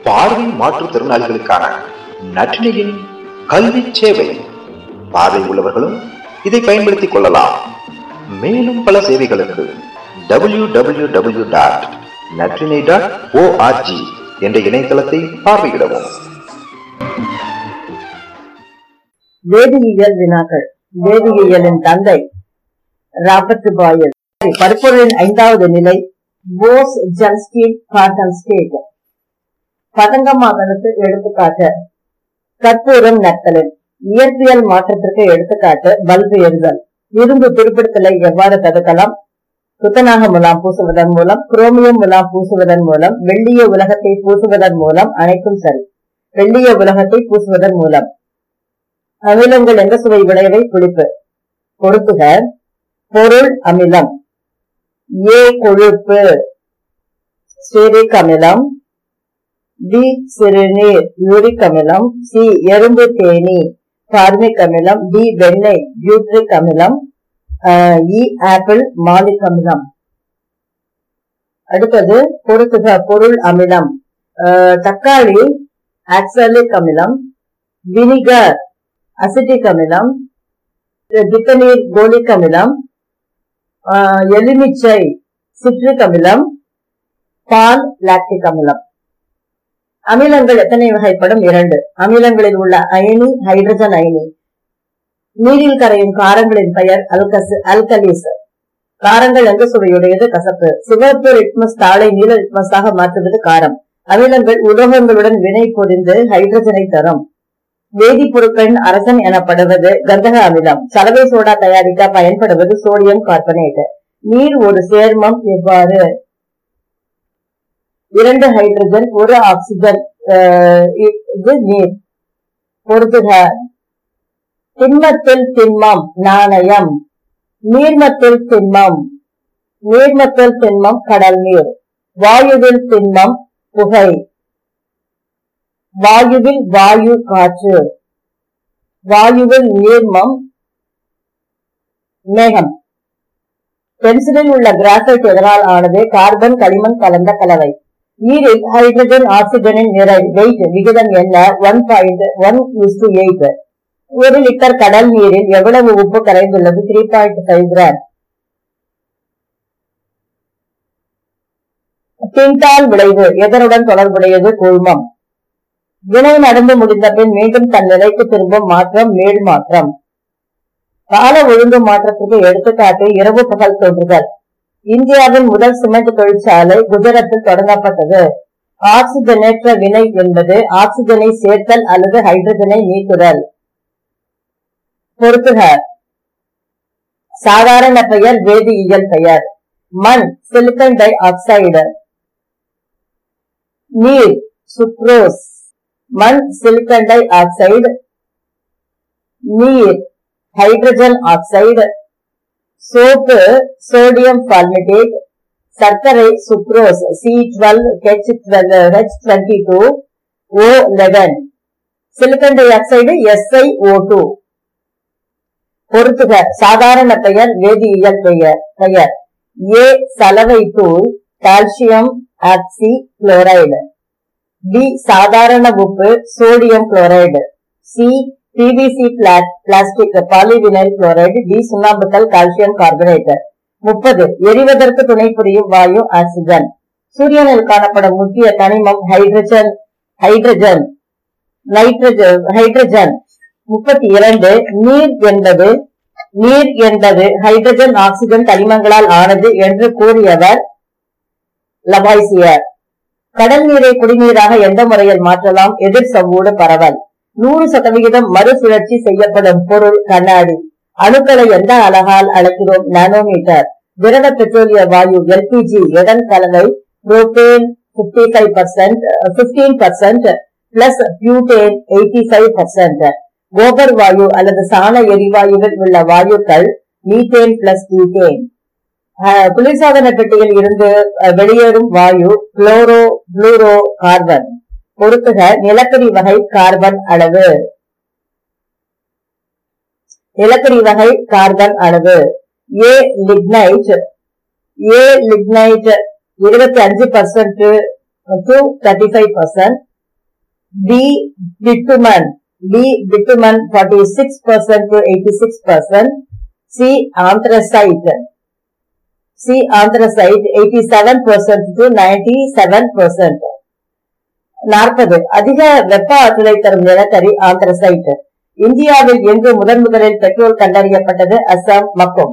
பார்வை மாற்றுத்திறனாளிகளுக்கான நற்றினையின் கல்வி சேவை. பார்வை உள்ளவர்களும் இதை பயன்படுத்திக் கொள்ளலாம். மேலும் பல சேவைகளுக்கு www.natrine.org என்ற இணையதளத்தை பார்வையிடவும். வேதியியல் வினாக்கள். வேதியியலின் தந்தை ராபர்ட் பாயல். பருப்பொருளின் 5வது நிலை போஸ் ஜன்ஸ்டீன் காட்டன் ஸ்டேட். பதங்கமாதலுக்கு எடுத்துக்காட்டு கற்பூரம் நத்தலின். இயற்பியல் மாற்றத்திற்கு எடுத்துக்காட்டு பல்பு எரிதல். இரும்பு துருப்பிடித்தலை எவ்வாறு தடுக்கலாம்? துத்தநாக முலாம் பூசுவதன் மூலம், குரோமியம் முலாம் பூசுவதன் மூலம், வெள்ளிய உலகத்தை பூசுவதன் மூலம், அனைத்தும் சரி. வெள்ளிய உலகத்தை பூசுவதன் மூலம். அமிலங்கள் எந்த சுவை விளைவை? புளிப்பு. பொறுத்துக. பொருள் அமிலம். ஏ கொழுப்பு ஸ்டீரிக் அமிலம். பி சிறுநீர் யூரிக் அமிலம். சி எறும்பு தேனி பார்மிக் அமிலம். டி வெண்ணெய் பியூட்ரிக் அமிலம். இ ஆப்பிள் மாலிக் அமிலம். அடுத்தது பொறுத்துக. பொருள் அமிலம். தக்காளி ஆக்சாலிக் அமிலம். வினிகர் அசிட்டிக் அமிலம். திட்டநீர் கோலிக் அமிலம். எலுமிச்சை சிட்ரிக் அமிலம். பால் லாக்டிக் அமிலம். அமிலங்கள் எத்தனை வகைப்படும்? 2. அமிலங்களில் உள்ள அயனி ஹைட்ரஜன் அயனி. நீரில் கரையும் காரங்களின் பெயர் அல்கலிஸ். காரங்கள் எந்த சுவையுடையது? கசப்பு. சிவப்பு லிட்மஸ் தாளை நீல லிட்மஸாக மாற்றுவது காரம். அமிலங்கள் உலோகங்களுடன் வினை புரிந்து ஹைட்ரஜனை தரும். வேதிப்பொருட்களின் அரசன் எனப்படுவது கந்தக அமிலம். சலவை சோடா தயாரிக்க பயன்படுவது சோடியம் கார்பனேட். நீர் ஒரு சேர்மம் எவ்வாறு? 2 ஹைட்ரஜன் 1 ஆக்சிஜன் இது நீர். பொறுத்துக. திண்மத்தில் திண்மம் நாணயம். நீர்மத்தில் திண்மம் கடல் நீர். வாயுவில் திண்மம் புகை. வாயுவில் வாயு காற்று. வாயுவில் நீர்மம் மேகம். பென்சிலில் உள்ள கிராஃபைட் எதனால் ஆனது? கார்பன் களிமண் கலந்த கலவை. நீரில் ஹைட்ரஜன் ஆக்சிஜனின் நிறை வெயிட் விகிதம் என்ன? 1:8. 1 லிட்டர் கடல் நீரில் எவ்வளவு உப்பு கரைந்துள்ளது? 3.5 கிராம். திண்டால் விளைவு எதனுடன் தொடர்புடையது? கூழ்மம். வினை நடந்து முடிந்த பின் மீண்டும் தன் நிலைக்கு திரும்பும் மாற்றம் மேல் மாற்றம். கால ஒழுங்கு மாற்றத்திற்கு எடுத்துக்காட்டு இரவு பகல் தோன்றுதல். இந்தியாவின் முதல் சிமெண்ட் தொழிற்சாலை குஜராத்தில் தொடங்கப்பட்டது. ஆக்சிஜனேற்ற வினை என்பது ஆக்சிஜனை சேர்த்தல் அல்லது ஹைட்ரஜனை நீக்குதல். பொறுத்துக. சாதாரண பெயர் வேதியியல் பெயர். மண் சிலிக்கன் டை ஆக்சைடு. நீர் சுக்ரோஸ். மண் சிலிக்கன் டை ஆக்சைடு. நீர் hydrogen oxide. Soap sodium palmitate. சர்க்கரை sucrose C12H22O11. Silicon di oxide SiO2. பொறுத்துக. சாதாரண பெயர் வேதியியல் பெயர். ஏ சலவை தூள் கால்சியம் ஆக்சி குளோரைடு. பி சாதாரண உப்பு sodium chloride. C PVC plastic polyvinyl chloride. D சுண்ணாம்புக்கல் கால்சியம் கார்பனேட். 30. எரிவதற்கு துணை புரியும் வாயு ஆக்சிஜன். சூரியனில் காணப்படும் முக்கிய தனிமம் ஹைட்ரஜன். 32. நீர் என்பது ஹைட்ரஜன் ஆக்சிஜன் தனிமங்களால் ஆனது என்று கூறியவர் லவாய்சியர். கடல் நீரை குடிநீராக எந்த முறையில் மாற்றலாம்? எதிர் சவ்வூடு பரவல். 100% மறுசுழற்சி செய்யப்படும் பொருள் கண்ணாடி. அணுக்களை எந்த அலகால் அளக்கிறோம்? நானோமீட்டர். திரவ பெட்ரோலிய வாயு LPG எதன் கலவை? Propane 15% plus butane 85%. கோபர் வாயு அல்லது சாண எரிவாயுவில் உள்ள வாயுக்கள் மீத்தேன் பிளஸ் ஈத்தேன். குளிர்சாதன பெட்டியில் இருந்து வெளியேறும் வாயு புளூரோ கார்பன். பொறுத்துக. நிலக்கரி வகை கார்பன் அளவு. நிலக்கரி வகை கார்பன் அளவு. A lignite. 25% to 35%. B. Bitumen. B. Bitumen 46% to 86%. C. Anthracite. C. Anthracite 87% to 97%. 40. அதிக வெப்ப ஆற்றலை தரும் நிலக்கரி ஆந்த்ரசைட். இந்தியாவில் எங்கு முதலில் பெட்ரோல் கண்டறியப்பட்டது? அசாம், மக்கும்.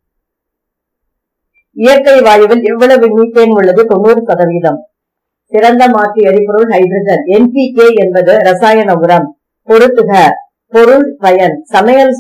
இயற்கை வாயுவில் எவ்வளவு மீத்தேன் உள்ளது? 90%. சிறந்த மாற்று எரிபொருள் ஹைட்ரஜன். NPK என்பது ரசாயன உரம். பொருத்துக. பொருள் பயன். சமையல்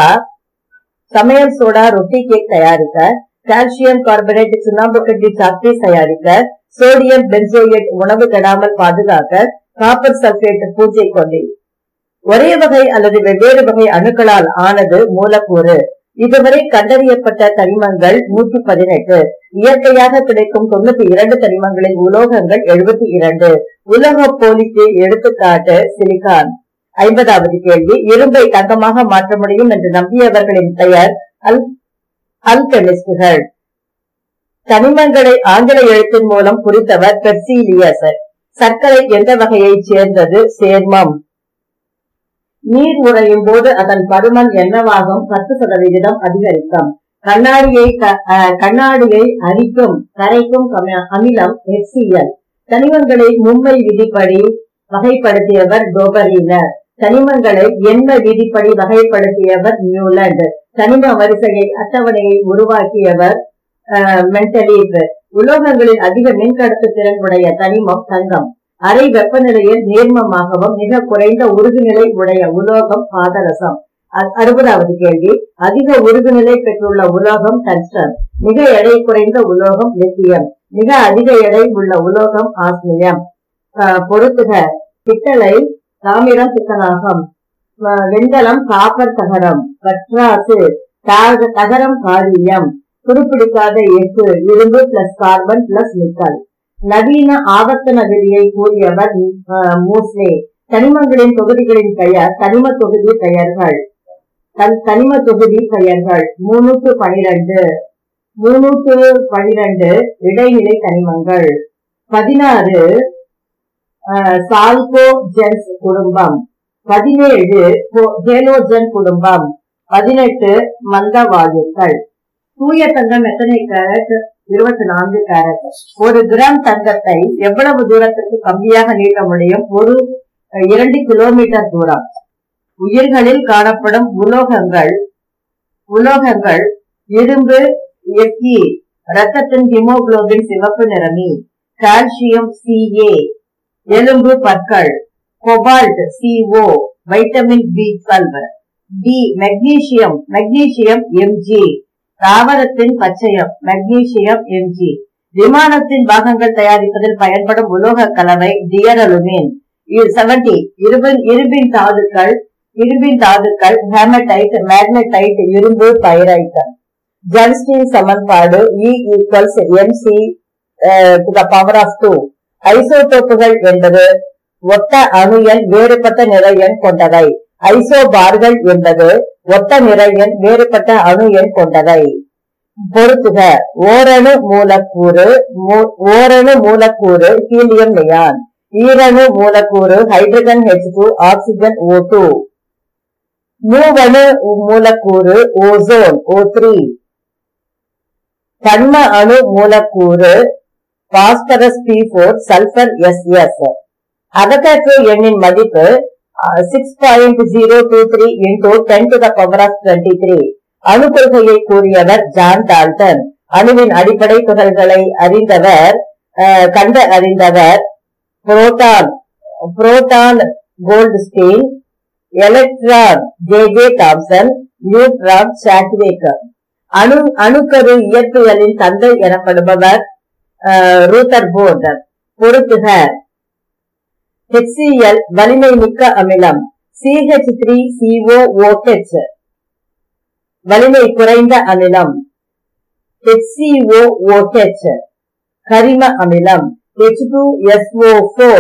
சோடா ரொட்டி கேக் தயாரிக்க, கால்சியம் கார்பனேட் சுண்ணாம்பு கட்டி சாக்பீஸ் தயாரிக்க, சோடியம் பென்சோயேட் உணவு கெடாமல் பாதுகாக்க, காப்பர் சல்பேட் பூஜை கொல்லி. ஒரே வகை அல்லது வெவ்வேறு வகை அணுக்களால் ஆனது மூலக்கூறு. இதுவரை கண்டறியப்பட்ட தனிமங்கள் 118. இயற்கையாக கிடைக்கும் 92 தனிமங்களின் உலோகங்கள் 72. உலோக போலிக்கு எடுத்துக்காட்டு சிலிகான். 50வது கேள்வி. இரும்பை தங்கமாக மாற்ற முடியும் என்று நம்பியவர்களின் பெயர் அல்கெமிஸ்டுகள். தனிமங்களை ஆங்கில எழுத்தின் மூலம் குறித்தவர் பெர்சிலியஸ். சர்க்கரை எந்த வகையைச் சேர்ந்தது? சேர்மம். நீர் உறையும் போது அதன் பருமன் என்னவாகும்? 10% அதிகரிக்கும். கண்ணாடியை அரிக்கும் கரைக்கும் அமிலம் HCl. தனிமங்களை மும்மை விதிப்படி வகைப்படுத்தியவர் டோபரீனர். தனிமங்களை எண்ம விதிப்படி வகைப்படுத்தியவர் நியூலண்ட். தனிம வரிசையை அட்டவணையை உருவாக்கியவர் மென்டலீஃப். உலோகங்களில் அதிக மின்கடத்து திறன் உடைய தனிமம் தங்கம். அரை வெப்பநிலையில் நீர்மமாகவும் மிக குறைந்த உருகுநிலை உடைய உலோகம் பாதரசம். 60வது கேள்வி. அதிக உருகுநிலை பெற்றுள்ள உலோகம் டங்ஸ்டன். மிக எடை குறைந்த உலோகம் லித்தியம். மிக அதிக எடை உள்ள உலோகம் ஆஸ்மியம். பொருத்துக. பித்தளை தாமிரம் பித்தனாகம். வெண்கலம் காப்பர் தகரம். பற்றாசு தகரம் காரியம். துருப்பிடிக்காத எஃகு இரும்பு பிளஸ் கார்பன் பிளஸ் நிக்கல். நவீன ஆவர்த்தன விதியை கூறியவர் மூஸ்லே. தனிமங்களின் தொகுதிகளின் பெயர் தனிம தொகுதி பெயர்கள். 312 இடைநிலை தனிமங்கள். 16 சால்கோஜென்ஸ் குடும்பம். 17 ஹேலோஜன் குடும்பம். 18 மந்த வாயுக்கள். தூய தங்கம் எத்தனை கேரட்? 24 கேரட். 1 கிராம் தங்கத்தை எவ்வளவு தூரத்துக்கு கம்பியாக நீட்ட முடியும்? 2 கிலோமீட்டர் தூரம். உயிர்களில் காணப்படும் உலோகங்கள் இரும்பு Fe, இரத்தத்தின் ஹீமோகுளோபின் சிவப்பு நிறமி, கால்சியம் Ca, எலும்பு பற்கள், cobalt CO, vitamin B12, D magnesium Mg, தாவரத்தின் பச்சையம் மெக்னீசியம் Mg. விமானத்தின் பாகங்கள் தயாரிப்பதில் பயன்படும் உலோக கலவை டியரலுமின். 70 இரும்பின் தாதுக்கள் ஹேமடைட், மேக்னடைட், இரும்பு, பைரைட். ஜன்ஸ்டீன் சமன்பாடு E = mc⁻². ஐசோடோப்புகள் என்பது ஒத்த அணு எண் வேறுபட்ட நிறை எண் கொண்டவை. ஐசோபார்கள் என்பது ஒத்த நிறை எண் வேறுபட்ட அணு எண் கொண்டவை. பொருத்துக. ஓரணு மூலக்கூறு ஹீலியம் நியான். ஈரணு மூலக்கூறு ஹைட்ரஜன் H2, ஆக்சிஜன் O2. மூவணு மூலக்கூறு ஓசோன் O3. கண்ம அணு மூலக்கூறு phosphorus P4, sulphur SS. Avogadro எண்ணின் மதிப்பு 6.023 × 10⁻23. அணு கொள்கையை கூறியவர் ஜான் டால்டன். அணுவின் அடிப்படை துகள்களை அறிந்தவர் proton Goldstein, electron J.J. Thomson, neutron சாட்வேக்கர். அணுக்கரு இயற்பியலின் தந்தை எனப்படுபவர் ரூதர்போர்ட். பொருத்துக. HCl வலிமை மிக்க அமிலம். CH3COOH வலிமை குறைந்த அமிலம். HCOOH கரிம அமிலம். H2SO4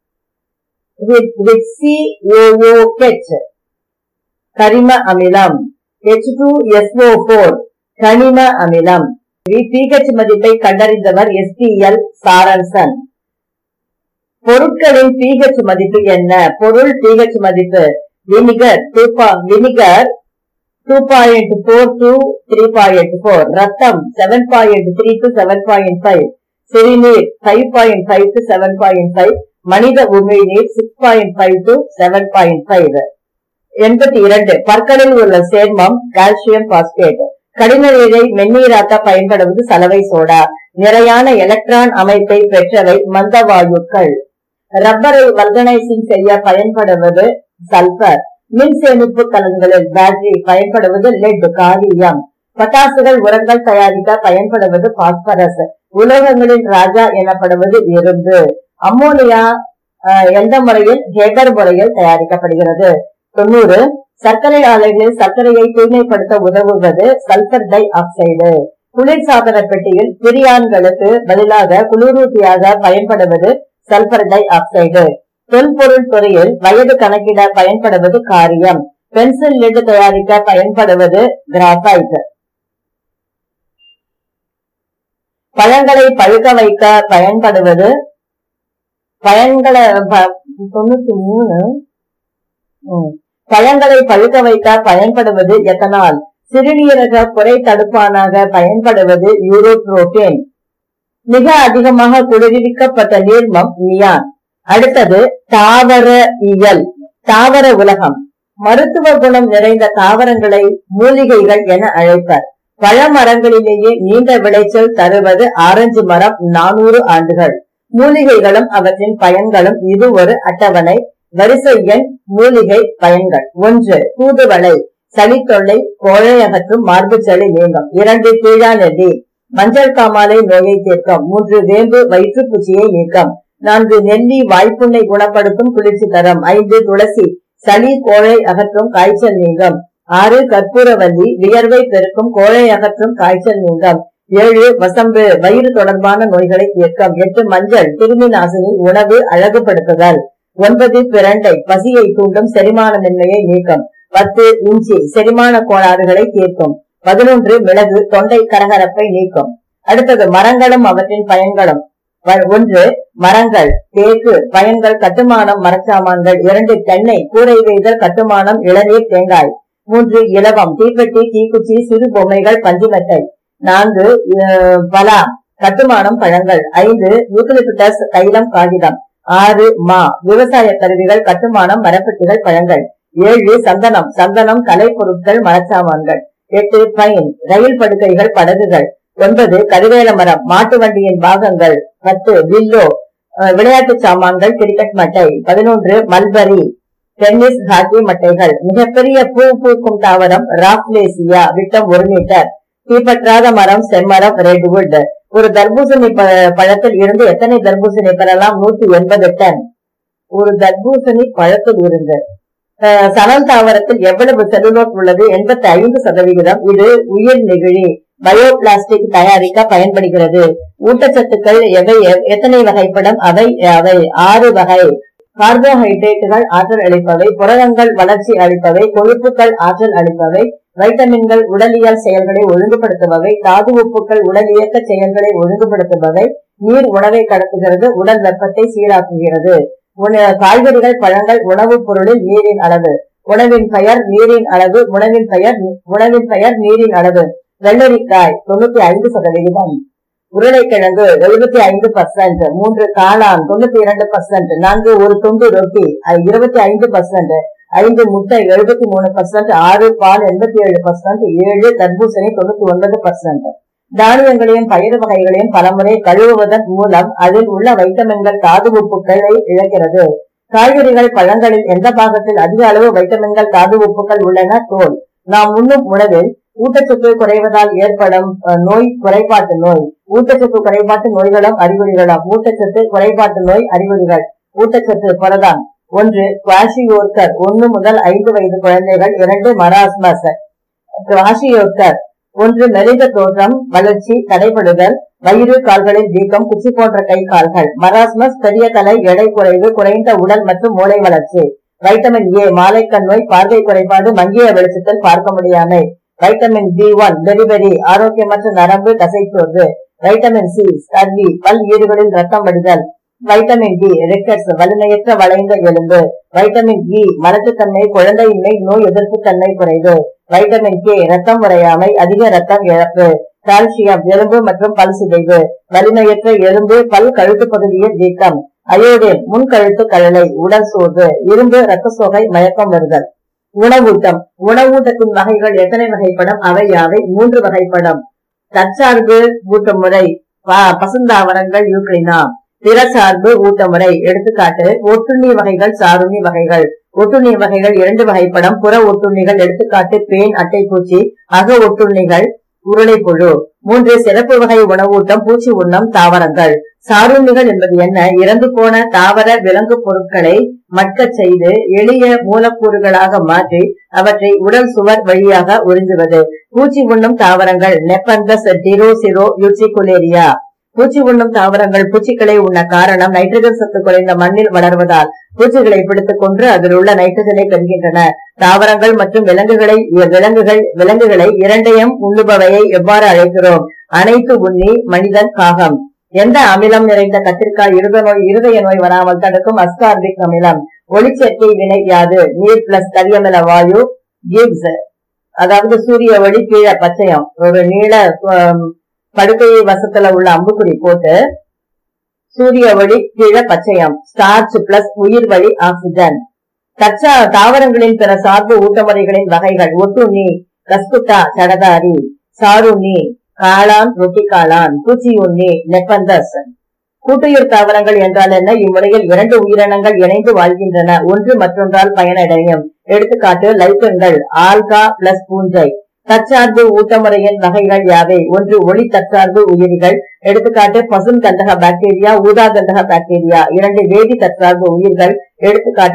HCOOH கரிம அமிலம். H2SO4 கனிம அமிலம். pH மதிப்பை கண்டறிந்தவர் STL சாரன்சன். பொருட்களின் pH மதிப்பு என்ன? பொருள் pH மதிப்பு வினிகர் 2.4 to 3.4, ரத்தம் 7.3 to 7.5, சிறுநீர் 5.5 to 7.5, மனித உமிழ்நீர் 6.5 to 7.5. 82. பற்களில் உள்ள சேர்மம் கால்சியம் பாஸ்பேட். கடின நீரை மென்னீராக்க பயன்படுவது சலவை சோடா. நிறையான எலக்ட்ரான் அமைப்பை பெற்றவை மந்த வாயுக்கள். ரப்பரை வல்கனைசிங் செய்ய பயன்படுவது சல்பர். மின் சேமிப்பு கலன்களில் பேட்டரி பயன்படுவது லெட் காலியம். பட்டாசுகள் உரங்கள் தயாரிக்க பயன்படுவது பாஸ்பரஸ். உலோகங்களின் ராஜா எனப்படுவது இரும்பு. அம்மோனியா எந்த முறையில்? ஹேகர் முறையில் தயாரிக்கப்படுகிறது. 90. சர்க்கரை ஆலைகளில் சர்க்கரையை தூய்மைப்படுத்த உதவுவது சல்பர் டை ஆக்சைடு. குளிர்சாதன பெட்டியில் பிரியான்களுக்கு பதிலாக குளிரூட்டியாக பயன்படுவது சல்பர் டை ஆக்சைடு. தொல்பொருள் துறையில் வயது கணக்கிட பயன்படுவது காரியம். பென்சில் லெட் தயாரிக்க பயன்படுவது கிராஃபைட். பழங்களை பழுக்க வைக்க பயன்படுவது 93. பழங்களை பழுக்க வைக்க பயன்படுவது எத்தனால். சிறுநீரக குறை தடுப்பானாக பயன்படுவது யூரோட்ரோபின். மிக அதிகமாக குளிர்விக்கப்பட்ட நீர்மம் நியான். அடுத்தது தாவர இயல். தாவர உலகம். மருத்துவ குணம் நிறைந்த தாவரங்களை மூலிகைகள் என அழைப்பர். பழமரங்களிலேயே நீண்ட விளைச்சல் தருவது ஆரஞ்சு மரம் 400 ஆண்டுகள். மூலிகைகளும் அவற்றின் பயன்களும். இது ஒரு அட்டவணை. வரிசை எண். மூலிகை பயன்கள். 1. தூதுவளை. சளி தொல்லை கோழை அகற்றும், மார்பு சளி நீங்கும். 2. கீழாநெல்லி மஞ்சள் காமாலை நோயை தீர்க்கும். 3. வேம்பு வயிற்றுப்பூச்சியை நீக்கம். 4. நெல்லி வாய்ப்புண்ணை குணப்படுத்தும், குளிர்ச்சி தரும். 5. துளசி சளி கோழை அகற்றும், காய்ச்சல் நீங்கும். 6. கற்பூரவல்லி வியர்வை பெருக்கும், கோழை அகற்றும், காய்ச்சல் நீங்கும். 7. வசம்பு வயிறு தொடர்பான நோய்களை தீர்க்கும். 8. மஞ்சள் கிருமி நாசினி, உணவு அழகுபடுத்துதல். 9. பிரண்டை பசியை தூண்டும், செரிமானமின்மையை நீக்கும். 10. இஞ்சி செரிமான கோளாறுகளை தீர்க்கும். 11. மிளகு தொண்டை கரகரப்பை நீக்கும். அடுத்தது மரங்களும் அவற்றின் பயன்களும். 1. மரங்கள். தேக்கு பயன்கள் கட்டுமானம், மரச்சாமான்கள். 2. தென்னை கூரை வேய்தல், கட்டுமானம், இளநீர், தேங்காய். 3. இலவம் தீப்பெட்டி, தீக்குச்சி, சிறு பொம்மைகள், பஞ்சுமெட்டை. 4. பலா கட்டுமானம், பழங்கள். 5. யூக்கலிப்டஸ் தைலம், காகிதம். 6. மா விவசாய கருவிகள், கட்டுமானம், மரப்பெட்டிகள், பழங்கள். 7. சந்தனம் சந்தனம் கலை பொருட்கள், மரச்சாமான்கள். 8. பைன் ரயில் படுக்கைகள், படகுகள். 9. கருவேல மரம் மாட்டு வண்டியின் பாகங்கள். 10. வில்லோ விளையாட்டு சாமான்கள், கிரிக்கெட் மட்டை. 11. மல்பரி டென்னிஸ் ஹாக்கி மட்டைகள். மிகப்பெரிய பூ பூக்கும் தாவரம் ராப்லேசியா, விட்டம் 1 மீட்டர். தீப்பற்றாத மரம் செம்மரம், ரெட்வுட். ஒரு தர்பூசணி பழத்தில் இருந்து எத்தனை தர்பூசணி பெறலாம்? 180 டன். ஒரு தர்பூசணி பழத்தில் இருந்து. சணல் தாவரத்தில் எவ்வளவு செல்லுலோஸ் உள்ளது? 85%. இது உயிர் நெகிழி பயோபிளாஸ்டிக் தயாரிக்க பயன்படுகிறது. ஊட்டச்சத்துக்கள் எவை எத்தனை வகைப்படும்? அவை 6 வகை. கார்போஹைட்ரேட்டுகள் ஆற்றல் அளிப்பவை, புரதங்கள் வளர்ச்சி அளிப்பவை, கொழுப்புகள் ஆற்றல் அளிப்பவை, வைட்டமின்கள் உடலியல் செயல்களை ஒழுங்குபடுத்துபவை, தாது உப்புக்கள் உடல் இயக்க செயல்களை ஒழுங்குபடுத்துபவை, நீர் உணவை கடத்துகிறது, உடல் வெப்பத்தை சீராக்குகிறது. காய்கறிகள் பழங்கள் உணவுப் பொருளில் நீரின் அளவு. உணவின் பெயர் நீரின் அளவு. உணவின் பெயர் நீரின் அளவு. வெள்ளரிக்காய் 95%. உருளைக்கிழங்கு 75%. 3. காளான் 92%. 4. ஒரு துண்டு ரொட்டி 25%. 5. முட்டை 73%. 6. பால் 87%. 7. தர்பூசணி 99%. தானியங்களையும் பயிர் வகைகளையும் பலமுறை கழுவுவதன் மூலம் அதில் உள்ள வைட்டமின்கள் தாது உப்புக்களை இழக்கிறது. காய்கறிகள் பழங்களில் எந்த பாகத்தில் அதிக அளவு வைட்டமின்கள் தாது உப்புக்கள் உள்ளன? தோல். நாம் உண்ணும் உணவில் ஊட்டச்சத்து குறைவதால் ஏற்படும் நோய் குறைபாட்டு நோய். ஊட்டச்சத்து குறைபாட்டு நோய்களும் அறிகுறிகளும். ஊட்டச்சத்து குறைபாட்டு நோய் அறிகுறிகள். ஊட்டச்சத்து புரதம். 1. குவாஷியோர்கர் 1 முதல் 5 வயது குழந்தைகள். 2. மராஸ்மஸ். குவாஷியோர்கர் 1. மெலிந்த தோற்றம், வளர்ச்சி தடைபடுதல், வயிறு கால்களில் வீக்கம், குச்சி போன்ற கை கால்கள். மராஸ்மஸ் பெரிய தலை, எடை குறைவு, குறைந்த உடல் மற்றும் மூளை வளர்ச்சி. வைட்டமின் ஏ மாலைக்கண் நோய், பார்வை குறைபாடு, மங்கிய வெளிச்சத்தில் பார்க்க முடியாமை. வைட்டமின் B1 பெரிபெரி ஆரோக்கியமற்ற நரம்பு தசைச்சோர்வு. வைட்டமின் சி ஸ்கர்வி பல் ஈறுகளில் ரத்தம் வடிதல். வைட்டமின் டி ரிக்கெட்ஸ் வலிமையற்ற வளைந்த எலும்பு. வைட்டமின் இ மலட்டுத்தன்மை, குழந்தையின்மை, நோய் எதிர்ப்பு தன்மை குறைவு. வைட்டமின் கே ரத்தம் உறையாமை, அதிக ரத்தம் இழப்பு. கால்சியம் எலும்பு மற்றும் பல் சிதைவு, வலிமையற்ற எலும்பு, பல் கழுத்து பகுதியில் வீக்கம். அயோடின் முன்கழுத்து கழலை, உடல் சோர்வு, இரும்பு, ரத்த சோகை, மயக்கம் வருதல். உணவூட்டம். உணவூட்டத்தின் வகைகள் எத்தனை வகைப்படும்? அவை யாவை? 3 வகைப்படும். தற்சார்பு ஊட்டமுறை பசுந்தாவரங்கள் யூக்ளினா. பிறசார்பு ஊட்டமுறை எடுத்துக்காட்டு ஒட்டுண்ணி வகைகள், சாருண்ணி வகைகள். ஒட்டுண்ணி வகைகள் 2 வகைப்படும். புற ஒட்டுண்ணிகள் எடுத்துக்காட்டு பேன், அட்டைப்பூச்சி. அக ஒட்டுண்ணிகள் உருளைப்புழு. 3 சிறப்பு வகை உணவூட்டம் பூச்சி உண்ணம் தாவரங்கள். சாருண்ணிகள் என்பது என்ன? இறந்து போன தாவர விலங்கு பொருட்களை மட்கச் செய்து எளிய மூலக்கூறுகளாக மாற்றி அவற்றை உடல் சுவர் வழியாக உறிஞ்சுவது. பூச்சி உண்ணும் தாவரங்கள் நெப்பந்தஸ், டிரோசிரோ, யூட்சிகுலேரியா. பூச்சி உண்ணும் தாவரங்கள் பூச்சிகளை உண்ண காரணம் நைட்ரஜன் சத்து குறைந்த மண்ணில் வளர்வதால் பூச்சிகளை பிடித்துக் கொண்டு அதில் உள்ள நைட்ரஜனை பெறுகின்றன. தாவரங்கள் மற்றும் விலங்குகளை இரண்டையும் உண்ணுபவையை எவ்வாறு அழைக்கிறோம்? அனைத்து உண்ணி, மனிதன், காகம். எந்த அமிலம் நிறைந்த கத்திரிக்காய் இருதய நோய் வராமல் தடுக்கும்? அஸ்கார்பிக் அமிலம். ஒளிச்சேர்க்கை வினை யாது? நீர் பிளஸ் கரியமில வாயு கிவ்ஸ். அதாவது சூரிய ஒளி கீழே பச்சையம். ஒரு நீள படுக்கை வசத்துல உள்ள அம்புக்குறி போட்டு சூரிய ஒளி கீழே பச்சையம். ஸ்டார்ச் பிளஸ் உயிர் வழி ஆக்சிஜன். தாவரங்களின் பிற சார்பு ஊட்டமுறைகளின் வகைகள். ஒட்டுண்ணி கஸ்குட்டா சடதாரி. சாருண்ணி காளான், ரொட்டி காளான். பூச்சி உண்ணி நெப்பந்தஸ். கூட்டுயிர் தாவரங்கள் என்றால் என்ன? இம்முறையில் 2 உயிரினங்கள் இணைந்து வாழ்கின்றன, ஒன்று மற்றொன்றால் பயனடையும். எடுத்துக்காட்டு லைக்கன்கள், ஆல்கா பிளஸ் பூஞ்சை. தற்சார்பு ஊட்டமுறையின் வகைகள் யாவை? 1 ஒளி தற்சார்பு உயிரிகள். எடுத்துக்காட்டு பசும் கந்தக பாக்டீரியா, ஊதா கந்தக பாக்டீரியா. 2 வேதி தற்சார்பு உயிர்கள். எடுத்துக்காட்டு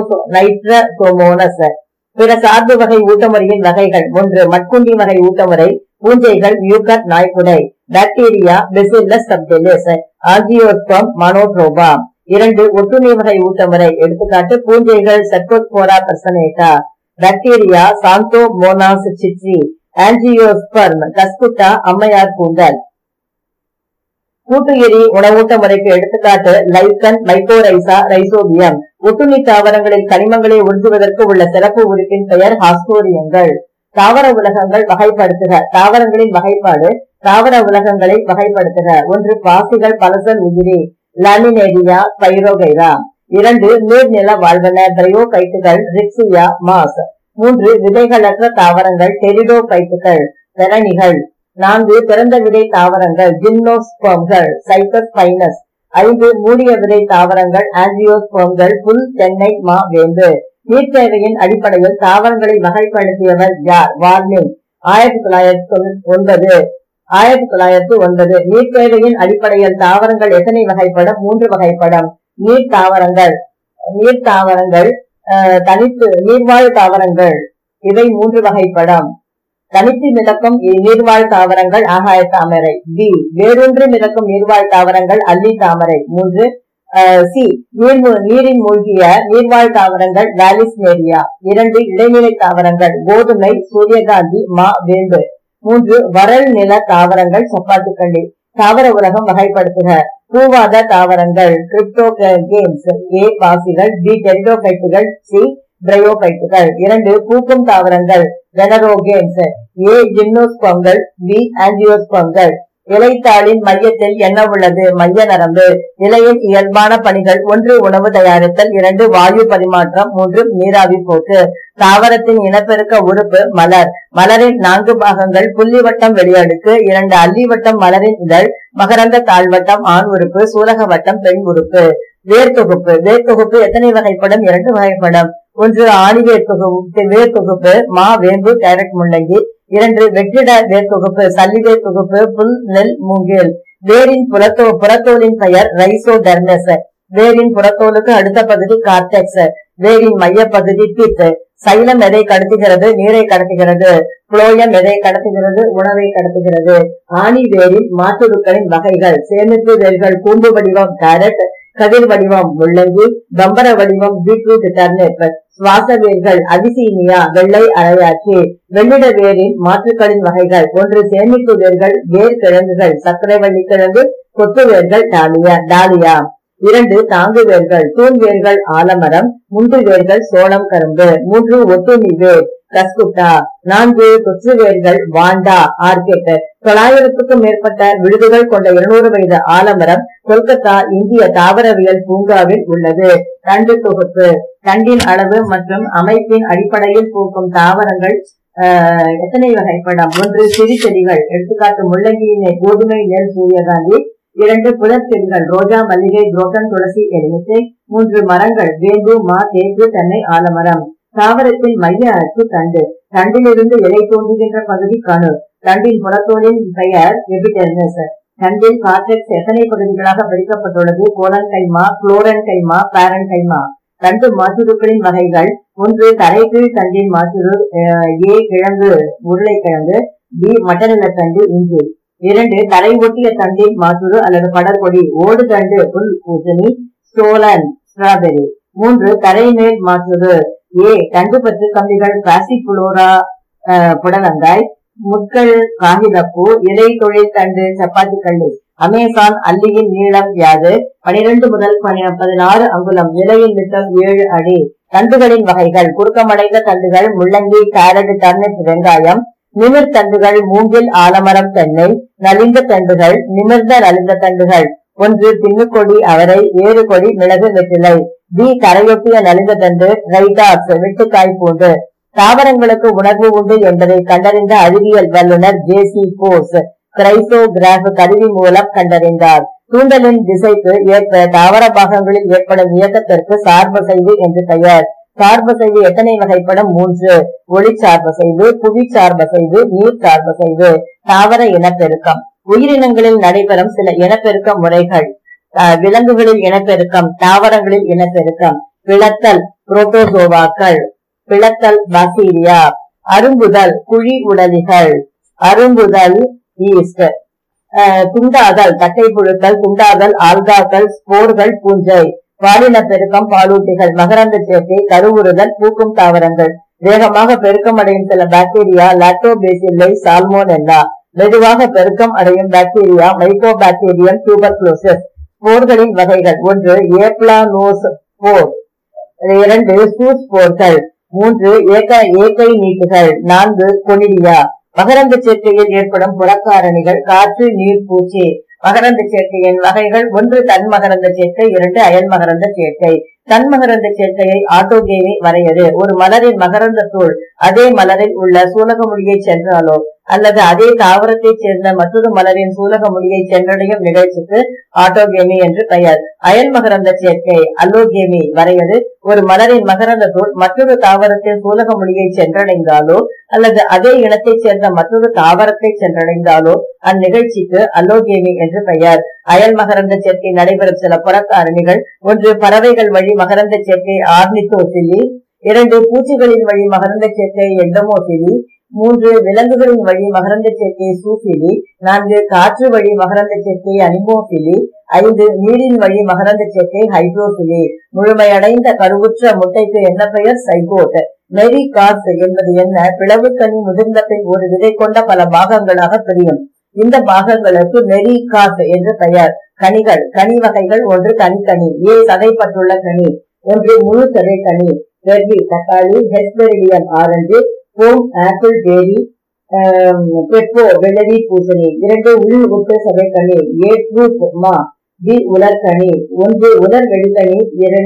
நைட்ரோசோமோனஸ். பிற சார்பு வகை ஊட்டமுறையின் வகைகள். 1 மட்குண்டி வகை ஊட்டமுறை. பூஞ்சைகள் மியூக்கர், நாய்க்குடை. Bacteria Bacillus subtilis, angiosperm, Monotropa. 2 ஒட்டுண்ணி வகை ஊட்டமுறை. எடுத்துக்காட்டு பூஞ்சைகள் Cercospora personata. Bacteria Xanthomonas citri. Angiosperm Cuscuta, அம்மையார் கூந்தல். கூட்டுயிரி உணவூட்ட முறைக்கு எடுத்துக்காட்டு லைக்கன், மைக்கோரைசா, ரைசோபியம். ஒட்டுண்ணி தாவரங்களில் கனிமங்களை உறிஞ்சுவதற்கு உள்ள சிறப்பு உறுப்பின் பெயர் ஹாஸ்டோரியங்கள். தாவர உலகங்கள் வகைப்படுத்துக. தாவரங்களின் வகைப்பாடு. தாவர உலகங்களை வகைப்படுத்துக. 1 பாசிகள், பலசல் உயிரி. Laminaria, Spirogyra. 2 நீர்நில வாழ்வன. பிரையோபைட்டுகள், ரிக்ஸியா, மாஸ். 3 விதைகளற்ற தாவரங்கள். டெரிடோபைட்டுகள், பெரணிகள். 4 திறந்த விதை தாவரங்கள். ஜிம்னோஸ்பெர்ம்கள், சைக்கஸ் பைனஸ். 5 மூடிய விதை தாவரங்கள். ஆஞ்சியோஸ்பெர்ம்கள், புல், தென்னை, மா, வேம்பு. நீர் தேவையின் அடிப்படையில் தாவரங்களை வகைப்படுத்தியவர் யார்? வார்னிங். 1909. நீர் தேவையின் அடிப்படையில் தாவரங்கள் எத்தனை வகைப்படும்? 3 வகைப்படும். நீர் தாவரங்கள் தனித்து நீர்வாழ் தாவரங்கள். இவை 3 வகைப்படும். தனித்து மிதக்கும் நீர்வாழ் தாவரங்கள் ஆகாய தாமரை. பி வேரூன்றி மிதக்கும் நீர்வாழ் தாவரங்கள் அல்லி தாமரை. 3 சி நீரின் மூழ்கிய நீர்வாழ் தாவரங்கள் வாலிஸ்னேரியா. 2 இடைநிலை தாவரங்கள். கோதுமை, சூரியகாந்தி, மா, வேம்பு. 3 வறல் நில தாவரங்கள். சப்பாத்துக்கள்ளி. தாவர உலகம் வகைப்படுத்துக. பூவாத தாவரங்கள். கிரிப்டோகேம்ஸ். ஏ பாசிகள், பி டெரிடோபைட்டுகள், சி பிரையோபைட்டுகள். 2 பூக்கும் தாவரங்கள். வெனரோகேம்ஸ். ஏ ஜிம்னோஸ்பெர்ம்கள், பி ஆஞ்சியோஸ்பெர்ம்கள். இலைத்தாளின் மையத்தில் என்ன உள்ளது? மைய நரம்பு. இலையின் இயல்பான பணிகள். 1 உணவு தயாரித்தல். 2 வாயு பரிமாற்றம். 3 நீராவி போக்கு. தாவரத்தின் இனப்பெருக்க உறுப்பு மலர். மலரின் 4 பாகங்கள். புள்ளிவட்டம் வெளியடுக்கு. 2 அல்லிவட்டம் மலரின் இதழ். மகரந்த தாழ்வட்டம் ஆண் உறுப்பு. சூலக வட்டம் பெண் உறுப்பு. வேர்த்தொகுப்பு. வேர்த்தொகுப்பு எத்தனை வகைப்படும்? 2 வகைப்படும். 1 ஆணி வேர்த்தொகுப்பு, மா, வேம்பு, கேரட், முள்ளங்கி. 2 வெற்றிட வேர்த்தொகுப்பு, சல்லி வேர்த்தொகுப்பு, புல், நெல், மூங்கில். வேரின் புறத்தோலின் பெயர் ரைசோடெர்மஸ். வேரின் புறத்தோலுக்கு அடுத்த பகுதி கார்டெக்ஸ். வேரின் மைய பகுதி பித். சைலம் எதை கடத்துகிறது? நீரை கடத்துகிறது. புளோயம் எதை கடத்துகிறது? உணவை கடத்துகிறது. ஆணி வேரின் மாற்றுருக்களின் வகைகள். சேமிப்பு வேர்கள். கூம்பு வடிவம் கேரட். கதிர் வடிவம் முள்ளங்கி. பம்பர வடிவம் பீட்ரூட், டர்னிப். சுவாச வேர்கள் அபிசீனியா, வெள்ளை அரையாச்சி. வெள்ளிட வேரின் மாற்றுக்களின் வகைகள். 1 சேமிப்பு வேர்கள், வேர் கிழங்குகள், சர்க்கரை வள்ளி கிழங்கு, கொத்து வேர்கள், டாலியா. 2 தாங்கு வேர்கள் தூண் வேர்கள் ஆலமரம், முண்டு வேர்கள் சோளம் கரும்பு, 3 ஒட்டுண்ணி வேர் கஸ்குட்டா, 4 தொற்று வேர்கள் வாண்டா ஆர்கிட். 900க்கும் மேற்பட்ட விழுதுகள் கொண்ட 200 வயது ஆலமரம் கொல்கத்தா இந்திய தாவரவியல் பூங்காவில் உள்ளது. தண்டு தொகுப்பு தண்டின் அளவு மற்றும் அமைப்பின் அடிப்படையில் பூக்கும் தாவரங்கள் எத்தனை வகைப்படம்? 1 சிறு செடிகள், எடுத்துக்காட்டு முள்ளங்கி, கோதுமை, நெல், சூரியகாந்தி. 2 புதர் செடிகள், ரோஜா, மல்லிகை, புரோட்டன், துளசி, எலுமிச்சை. 3 மரங்கள், வேம்பு, மா, தேக்கு, தென்னை, ஆலமரம். தாவரத்தின் மைய அச்சு தண்டு. தண்டிலிருந்து இலை தோன்றுகின்ற பகுதி கணு. தண்டின் புறத்தோலின் பெயர் எபிடெர்மிஸ். தண்டில் கார்டெக்ஸ் எத்தனை பகுதிகளாக பிரிக்கப்பட்டுள்ளது? Collenchyma, chlorenchyma, parenchyma. தண்டு மாற்றுருக்களின் வகைகள்: 1 தரைக்கீழ் தண்டின் மாற்றுரு, A கிழங்கு உருளைக்கிழங்கு, B மட்டநிலத்தண்டு இஞ்சி. 2 தரை ஒட்டிய தண்டின் மாற்றுரு அல்லது படர்கொடி, ஓடு தண்டு புல் பூசணி, ஸ்டோலன் ஸ்ட்ராபெரி. 3 தரைமேல் மாற்றுரு, A தண்டு பற்று கம்பிகள், பாசிபுளோரா புடலங்காய், முட்கள் காகிதப்பூ, இலை தொழில் தண்டு சப்பாத்தி கள்ளி. அமேசான் அல்லியின் நீளம் யாது? 12 முதல் 16 அங்குலம். இலையின் விட்டம் 7 அடி. தண்டுகளின் வகைகள்: குறுக்கமடைந்த தண்டுகள் முள்ளங்கி, கேரட், டர்னிப், வெங்காயம். நிமிர் தண்டுகள் மூங்கில், ஆலமரம், தென்னை. நலிந்த தண்டுகள் நிமிர்ந்த நலிந்த தண்டுகள்: 1 பின்னுக்கொடி அவரை, ஏறுகொடி மிளகு, வெற்றிலை. B கரையொட்டிய நலிந்த தண்டு ரைடாக்ஸ் வெட்டுக்காய் பூண்டு. தாவரங்களுக்கு உணர்வு உண்டு என்பதை கண்டறிந்த அறிவியல் வல்லுநர் JC போஸ் கிரைசோகிராப் கருவி மூலம் கண்டறிந்தார். தூண்டலின் திசைக்கு ஏற்ப தாவர பாகங்களில் ஏற்படும் இயக்கத்திற்கு சார்பசைவு என்று பெயர். சார்பசைவு எத்தனை வகைப்படும்? 3 ஒளி சார்பசைவு, புவி சார்பசைவு, நீர் சார்பசைவு. தாவர இனப்பெருக்கம் உயிரினங்களில் நடைபெறும் சில இனப்பெருக்க முறைகள். விலங்குகளில் இனப்பெருக்கம், தாவரங்களில் இனப்பெருக்கம். பிளத்தல் புரோட்டோசோவாக்கள், பிளத்தல் பாக்டீரியா. அரும்புதல் குழி உடலிகள், அரும்புதல் ஈஸ்ட். துண்டாதல் தட்டை புழுக்கள், துண்டாதல் ஆல்காக்கள், ஸ்போர்கள் பூஞ்சை. பாலின பெருக்கம் பாலூட்டிகள், மகரந்த சேர்க்கை, கருவுறுதல் பூக்கும் தாவரங்கள். வேகமாக பெருக்கம் அடையும் சில பாக்டீரியா லாக்டோபேசில்லை, சால்மோனெல்லா. மெதுவாக பெருக்கம் அடையும் பாக்டீரியா மைக்கோபாக்டீரியம் டியூபர்குலோசிஸ். ஸ்போர்களின் வகைகள்: 1 ஏப்லானோஸ் ஸ்போர், 2 சூஸ்போர்கள், 3 ஏக்கை நீட்டுகள், 4 கொனிடியா. மகரந்த சேர்க்கையில் ஏற்படும் புறக்காரணிகள்: காற்று, நீர், பூச்சி. மகரந்த சேர்க்கையின் வகைகள்: 1 தன் மகரந்த சேர்க்கை, 2 அயல் மகரந்த சேர்க்கை. தன் மகரந்த சேர்க்கையை ஆட்டோகேமி வரையறு. ஒரு மலரின் மகரந்த தோல் அதே மலரில் உள்ள சூலக முடியை சென்றாலோ அல்லது அதே தாவரத்தை சேர்ந்த மற்றொரு மலரின் சூலக முடியை சென்றடையும் நிகழ்ச்சிக்கு ஆட்டோகேமி என்று பெயர். அயல் மகரந்த சேர்க்கை அல்லோகேமி வரையறு. ஒரு மலரின் மகரந்த தோல் மற்றொரு தாவரத்தின் சூலக முடியை சென்றடைந்தாலோ அல்லது அதே இனத்தை சேர்ந்த மற்றொரு தாவரத்தை சென்றடைந்தாலோ அந்நிகழ்ச்சிக்கு அல்லோகேமி என்று பெயர். அயல் மகரந்த சேர்க்கை நடைபெறும் சில புறக்காரணிகள்: 1 பறவைகள் வழி மகரந்த சேர்க்கை ஆர்னித்தோசிலி, 2 பூச்சிகளின் வழி மகரந்த சேர்க்கை எண்டமோசிலி, 3 விலங்குகளின் வழி மகரந்த சேர்க்கை சூசிலி, 4 காற்று வழி மகரந்த சேர்க்கை அனிமோசிலி, 5 நீரின் வழி மகரந்த சேர்க்கை ஹைட்ரோசிலி. முழுமையடைந்த கருவுற்ற முட்டைக்கு என்ன பெயர்? சைகோட். மெரி கார்ஸ் என்பது என்ன? பிளவுக்கனி முதிர்ந்த பின் ஒரு விதை கொண்ட பல பாகங்களாக பிரியும். இந்த பாகங்களுக்கு மெரி கார்ஸ் என்று பெயர். கனிகள் கனி வகைகள்: 1 தனிக்கனி, A சதைப்பட்டுள்ள கனி, 1 முழு சதை கனி. பெர்ரி தக்காளி, ஹெஸ்பெரிடியம் ஆரஞ்சு, போம் ஆப்பிள், பேரி, பெப்போ வெள்ளரி பூசணி. 2 உள் உட்டு சதைக்கனி, A ட்ரூப் மா, B உலர்கனி. 1 உலர் வெடிக்கனி,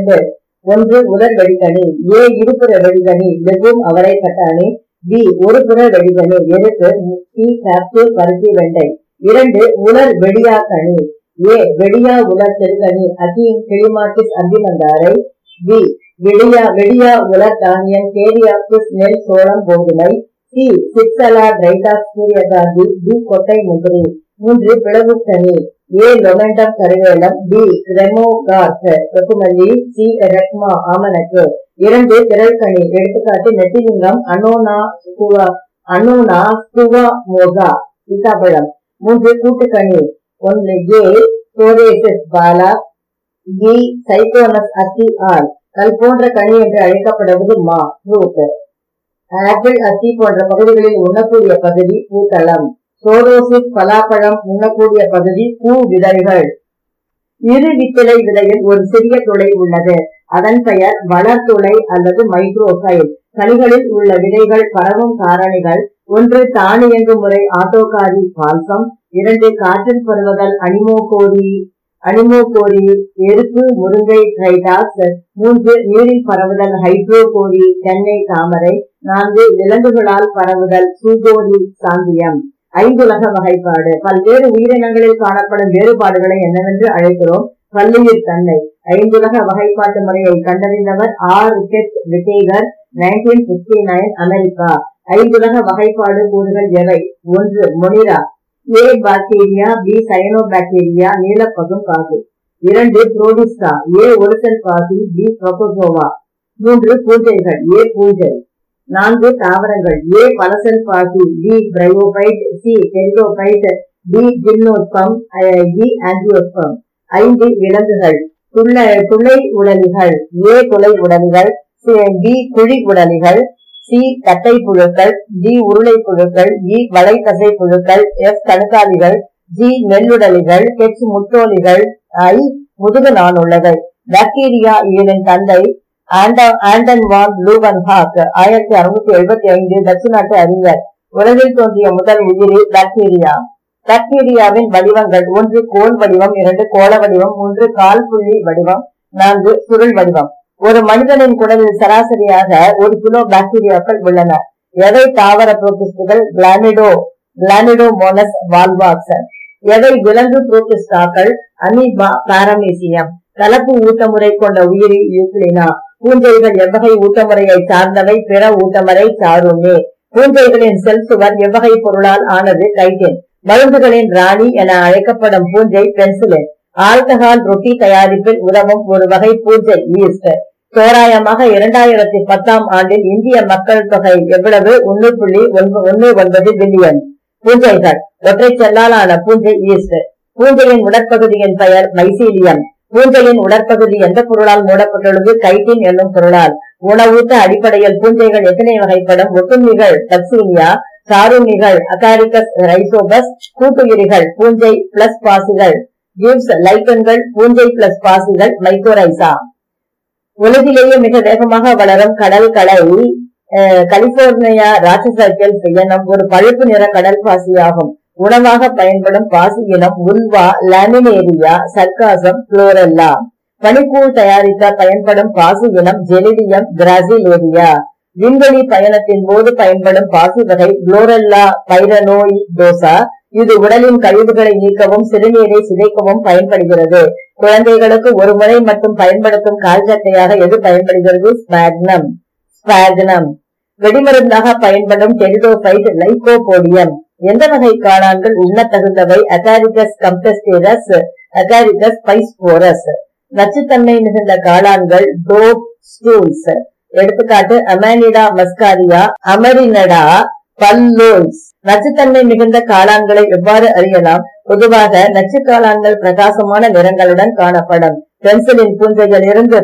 1 உலர் வெடிக்கனி. A இருபுற வெடிக்கனி, லெகும் அவரை பட்டாணி, B ஒரு புற வெடிக்கனி, எருக்கு, C கேப்சூல் பருத்தி வெண்டை. 2 உலர் வெடியா கனி, A வெடியா உலர் செருகனி, அகீம் கிளிமாட்டிஸ் அந்திமந்தாரை, B வெடியா உலர் தானியம் கேரியாப்டிஸ் நெல், சோளம், கோதுமை, C சிப்சலா ரைடாக்ஸ் சூரியகாந்தி, D கொட்டை முந்திரி. 3 பிளவு கனி, A லொமெண்டம் கருவேலம், B கிரெமோகார்ஸ் வெப்புமல்லி, C ரெக்மா ஆமணக்கு. 2 திரள்கனி, எடுத்துக்காட்டு நெட்டிலிங்கம், அனோனா ஸ்குவா மோசா சீதாபழம். 3 கூட்டுக்கனி, 1 A சோரேசிஸ் பாலா, B சைகோனஸ் அத்தி ஆல். கல் போன்ற கனி என்று அழைக்கப்படுவது மா ஃப்ரூட். ஆப்பிள், அத்தி போன்ற பகுதிகளில் உண்ணக்கூடிய பகுதி பூத்தளம். சோரோசிஸ் பலாப்பழம் உண்ணக்கூடிய பகுதி பூ விதழ்கள். இரு வித்திலை விதையில் ஒரு சிறிய துளை உள்ளது. அதன் பெயர் வளர்துளை அல்லது மைக்ரோஃபைல். கனிகளில் உள்ள விதைகள் பரவும் காரணிகள்: 1. தானியங்கு முறை ஆட்டோகாரி பால்சம். 2. காற்றில் பரவுதல் அனிமோகோரி எருப்பு முருங்கை ட்ரைடாக்ஸ். 3. நீரில் பரவுதல் ஹைட்ரோகோரி தென்னை தாமரை. 4. விலங்குகளால் பரவுதல் சூகோரி சாந்தியம். 5 உலக வகைப்பாடு. பல்வேறு உயிரினங்களில் காணப்படும் வேறுபாடுகளை என்னவென்று அழைக்கிறோம்? பல்லுயிர் தன்மை. 5 உலக வகைப்பாட்டு முறையை கண்டறிந்தவர் ரிச்சர்ட் விட்டேகர், 1969, அமெரிக்கா. 5 உலக வகைப்பாடு கூறுகள் எவை? 1. Monera. A. Bacteria. B. Cyanobacteria, நீலப்பசும் காசு. 2. புரோடிஸ்டா. A. ஒருசெல் பாசி. B. ப்ரோட்டோசோவா. 3. பூஞ்சைகள். A. பூஞ்சை. 4. தாவரங்கள். A. பலசெல் பாசி. B. Bryophyte. C. Pteridophyte. D. Gymnosperm. E. Angiosperm. 5. விலங்குகள். துளை உடலிகள். A. துளை உடலிகள். B. குழி உடலிகள். C. தட்டை புழுக்கள். D. உருளை புழுக்கள். E. வளைத்தசை புழுக்கள். F. கணுக்காலிகள். G. நெல்லுடலிகள். H. முட்டோலிகள். I. முதுகு நாணுள்ளவை. பாக்டீரியா இயலின் தந்தை ஆண்டன் வான் லூவன்ஹாக், 1675, டச்சு நாட்டு அறிஞர். உலகில் தோன்றிய முதல் உயிரி பாக்டீரியா. பாக்டீரியாவின் வடிவங்கள்: 1. கோல் வடிவம். 2. கோள வடிவம். 3. கால் புள்ளி வடிவம். 4. சுருள் வடிவம். ஒரு மனிதனின் குடலில் சராசரியாக 1 கிலோ பாக்டீரியாக்கள் உள்ளன. எவை தாவர புரோட்டிஸ்டுகள்? கிளானிடோமோனஸ் வால்வாக்ஸ். எவை விலங்கு புரோட்டிஸ்டாக்கள்? அமீபா, பாரமீசியம். கலப்பு ஊட்டமுறை கொண்ட உயிரி யூக்ளினா. பூஞ்சைகள் எவ்வகை ஊட்டமுறையை சார்ந்தவை? பிற ஊட்டமுறை சாருண்ணி. பூஞ்சைகளின் செல் சுவர் எவ்வகை பொருளால் ஆனது? கைட்டின். மருந்துகளின் ராணி என அழைக்கப்படும் பூஞ்சை பென்சிலின். ஆல்கஹால் ரொட்டி தயாரிப்பில் உதவும் ஒரு வகை பூஞ்சை ஈஸ்ட். தோராயமாக 2010 ஆண்டில் இந்திய மக்கள் தொகை எவ்வளவு? 1.19 பில்லியன். பூஞ்சைகள். ஒற்றை செல்லாலான பூஞ்சை ஈஸ்ட். பூஞ்சையின் உடற்பகுதியின் பெயர் மைசீலியம். பூஞ்சையின் உடற்பகுதி எந்த பொருளால் மூடப்பட்டுள்ளது? கைட்டின் என்னும் பொருளால். உணவூட்ட அடிப்படையில் பூஞ்சைகள் எத்தனை வகைப்படும்? ஒட்டுண்ணிகள் டக்சீனியா, சாருண்ணிகள் அகாரிகஸ் ரைசோபஸ், கூட்டுயிரிகள் பூஞ்சை பிளஸ் பாசிகள் ஜீவ்ஸ், லைக்கன்கள் பூஞ்சை பிளஸ் பாசிகள் மைக்கோரைசா. உலகிலேயே மிக வேகமாக வளரும் கடல் களை கலிபோர்னியா ராட்சசர்கெல்ப் எனும் ஒரு பழுப்பு நிற கடல் பாசியாகும். உணவாக பயன்படும் பாசி இனம் உல்வா, லாமினேரியா, சர்காசம், குளோரெல்லா. பனிக்கூழ் தயாரிக்க பயன்படும் பாசி இனம் ஜெலிடியம் கிராசிலேரியா. விண்வெளி பயணத்தின் போது பயன்படும் பாசி வகை குளோரெல்லா பைரனோயிடோசா. இது உடலின் கழிவுகளை நீக்கவும் சிறுநீரை சிதைக்கவும் பயன்படுகிறது. குழந்தைகளுக்கு ஒரு முறை மட்டும் பயன்படுத்தும் கால்சட்டையாக எது பயன்படுகிறது? ஸ்பாக்னம். வெடிமருந்தாக பயன்படும் டெரிடோபைட் லைகோபோடியம். எந்த வகை காளான்கள் உண்ண தகுந்தவை? Agaricus campestris, Agaricus bisporus. நச்சுத்தன்மை மிகுந்த காளான்கள் டோப் ஸ்டூல்ஸ். எடுத்துக்காட்டு அமானிடா மஸ்காரியா, அமரினடா பல்லோய்ஸ். நச்சுத்தன்மை மிகுந்த காளான்களை எவ்வாறு அறியலாம்? பொதுவாக நச்சு காளான்கள் பிரகாசமான நிறங்களுடன் காணப்படும். பென்சிலின் பூஞ்சையில் இருந்து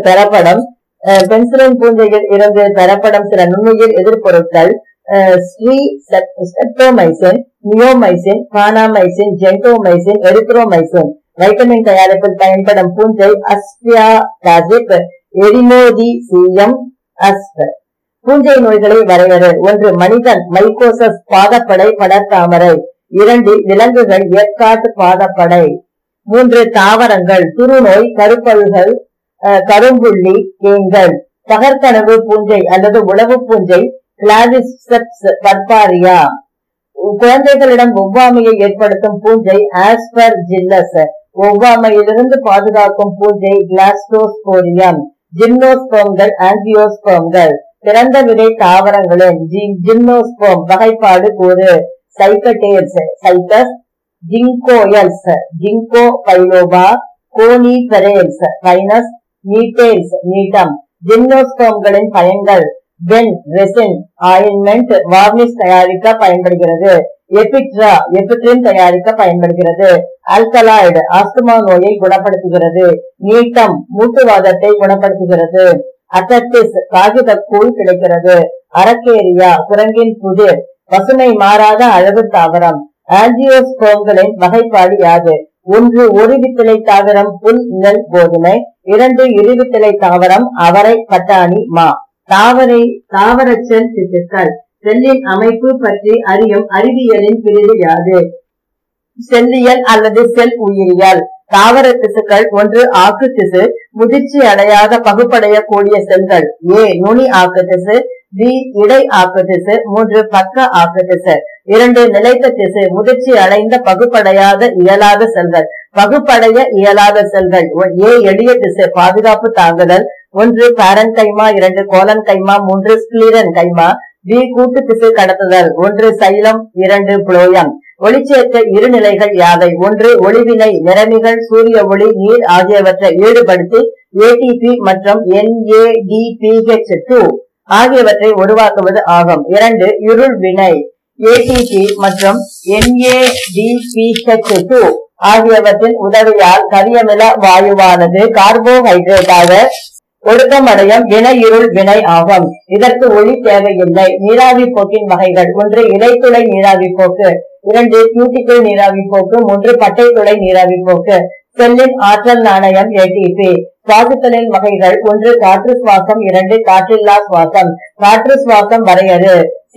பெறப்படும் சில நுண்ணுயிர் எதிர்பொருட்கள் ஸ்ட்ரெப்டோமைசின், நியோமைசின், பானாமைசின், ஜென்டோமைசின், எரித்ரோமைசின். வைட்டமின் தயாரிப்பில் பயன்படும் பூஞ்சை அஸ்பியாகாசிப், எரிமோடிசியம் அஸ்ப். பூஞ்சை நோய்களை வரையறு. 1. மனிதன் மைக்கோசஸ் பாதப்படை படர்தாமரை. 2. விலங்குகள் ஏற்காட்டு பாதப்படை. 3. தாவரங்கள் துருநோய், கருப்பல்கள், கரும்புள்ளி, தேங்கள். பகற்கனவு பூஞ்சை அல்லது உளவு பூஞ்சை கிளாவிசெப்ஸ் பர்பாரியா. குழந்தைகளிடம் ஒவ்வாமையை ஏற்படுத்தும் பூஞ்சை ஆஸ்பர்ஜில்லஸ். ஒவ்வாமையிலிருந்து பாதுகாக்கும் பூஞ்சை கிளாஸ்டோஸ்போரியம். ஜிம்னோஸ்போம்கள், ஆஞ்சியோஸ்போம்கள். பிறந்த விதை தாவரங்களின் ஜிம்னோஸ்போம் வகைப்பாடு கூறு. சைக்கடேர்ஸ், சைக்கஸ். ஜிங்கோயல்ஸ், ஜிங்கோ பைலோபா. கோனிபெரேல்ஸ், பைனஸ். நீட்டேல்ஸ், நீட்டம். ஜிம்னோஸ்போம்களின் பயன்கள்: பென் ரெசின், ஆயின்மெண்ட், வார்னிஷ் தயாரிக்க பயன்படுகிறது. எபிட்ரா, எபிட்ரின் தயாரிக்க பயன்படுகிறது. ஆல்கலாய்டு, ஆஸ்துமா நோயை குணப்படுத்துகிறது. நீட்டம், மூட்டுவாதத்தை குணப்படுத்துகிறது. அகட்டிஸ், காகிதக்கூழ் கிடைக்கிறது. அரக்கேரியா, குரங்கின் புதிர். பசுமை மாறாத அழகு தாவரம். ஆஞ்சியோஸ்போம்களின் வகைப்பாடு யாது? 1 ஒரு வித்திலை தாவரம் புல் நெல் கோதுமை, 2 இருவித்திலை தாவரம் அவரை பட்டாணி மா. தாவர செல் திசுக்கள். செல்லின் அமைப்பு பற்றி அறியும் அறிவியலின் பிரிவு யாது? செல்லியல் அல்லது செல் உயிரியல். தாவர திசுக்கள் 1 ஆக்கு திசு, முதிர்ச்சி அடையாத பகுப்படையக்கூடிய செல்கள். A நுனி ஆக்கு திசு, B இடை ஆக்கு திசு, 3 பக்க ஆக்கு திசு. 2 நிலைத்த திசு, முதிர்ச்சி அடைந்த பகுப்படையாத இயலாத செல்கள். பகுப்படைய இயலாத செல்கள். A எளிய திசு, பாதுகாப்பு தாங்குதல். 1 பேரன் கைமா, 2 கோலன் கைமா, 3 ஸ்கிலீரன் கைமா. B கூட்டு திசு கடத்துதல். 1 சைலம், 2 புளோயம். ஒளிச்சேர்க்க இரு நிலைகள் யாவை? 1 ஒளிவினை, நிறமிகள், சூரிய ஒளி, நீர் ஆகியவற்றை ஈடுபடுத்தி ATP மற்றும் NADPH2 ஆகியவற்றை உருவாக்குவது ஆகும். 2 இருள் வினை, ATP மற்றும் NADPH2 ஆகியவற்றின் உதவியால் கரியமில வாயுவானது கார்போஹைட்ரேட்டாக ஒடுக்கமடையும் வினை இருள் வினை ஆகும். இதற்கு ஒளி தேவையில்லை. நீராவி போக்கின் வகைகள். 1 இலைத்துளை நீராவி போக்கு, 2 கியூட்டிக்கிள் நீராவி போக்கு, 3 பட்டை துளை நீராவி போக்கு. செல்லின் ஆற்றல் நாணயம் ATP. சுவாசத்தலின் வகைகள். 1 காற்று சுவாசம், 2 காற்றில்லா சுவாசம். காற்று சுவாசம் வரையறு.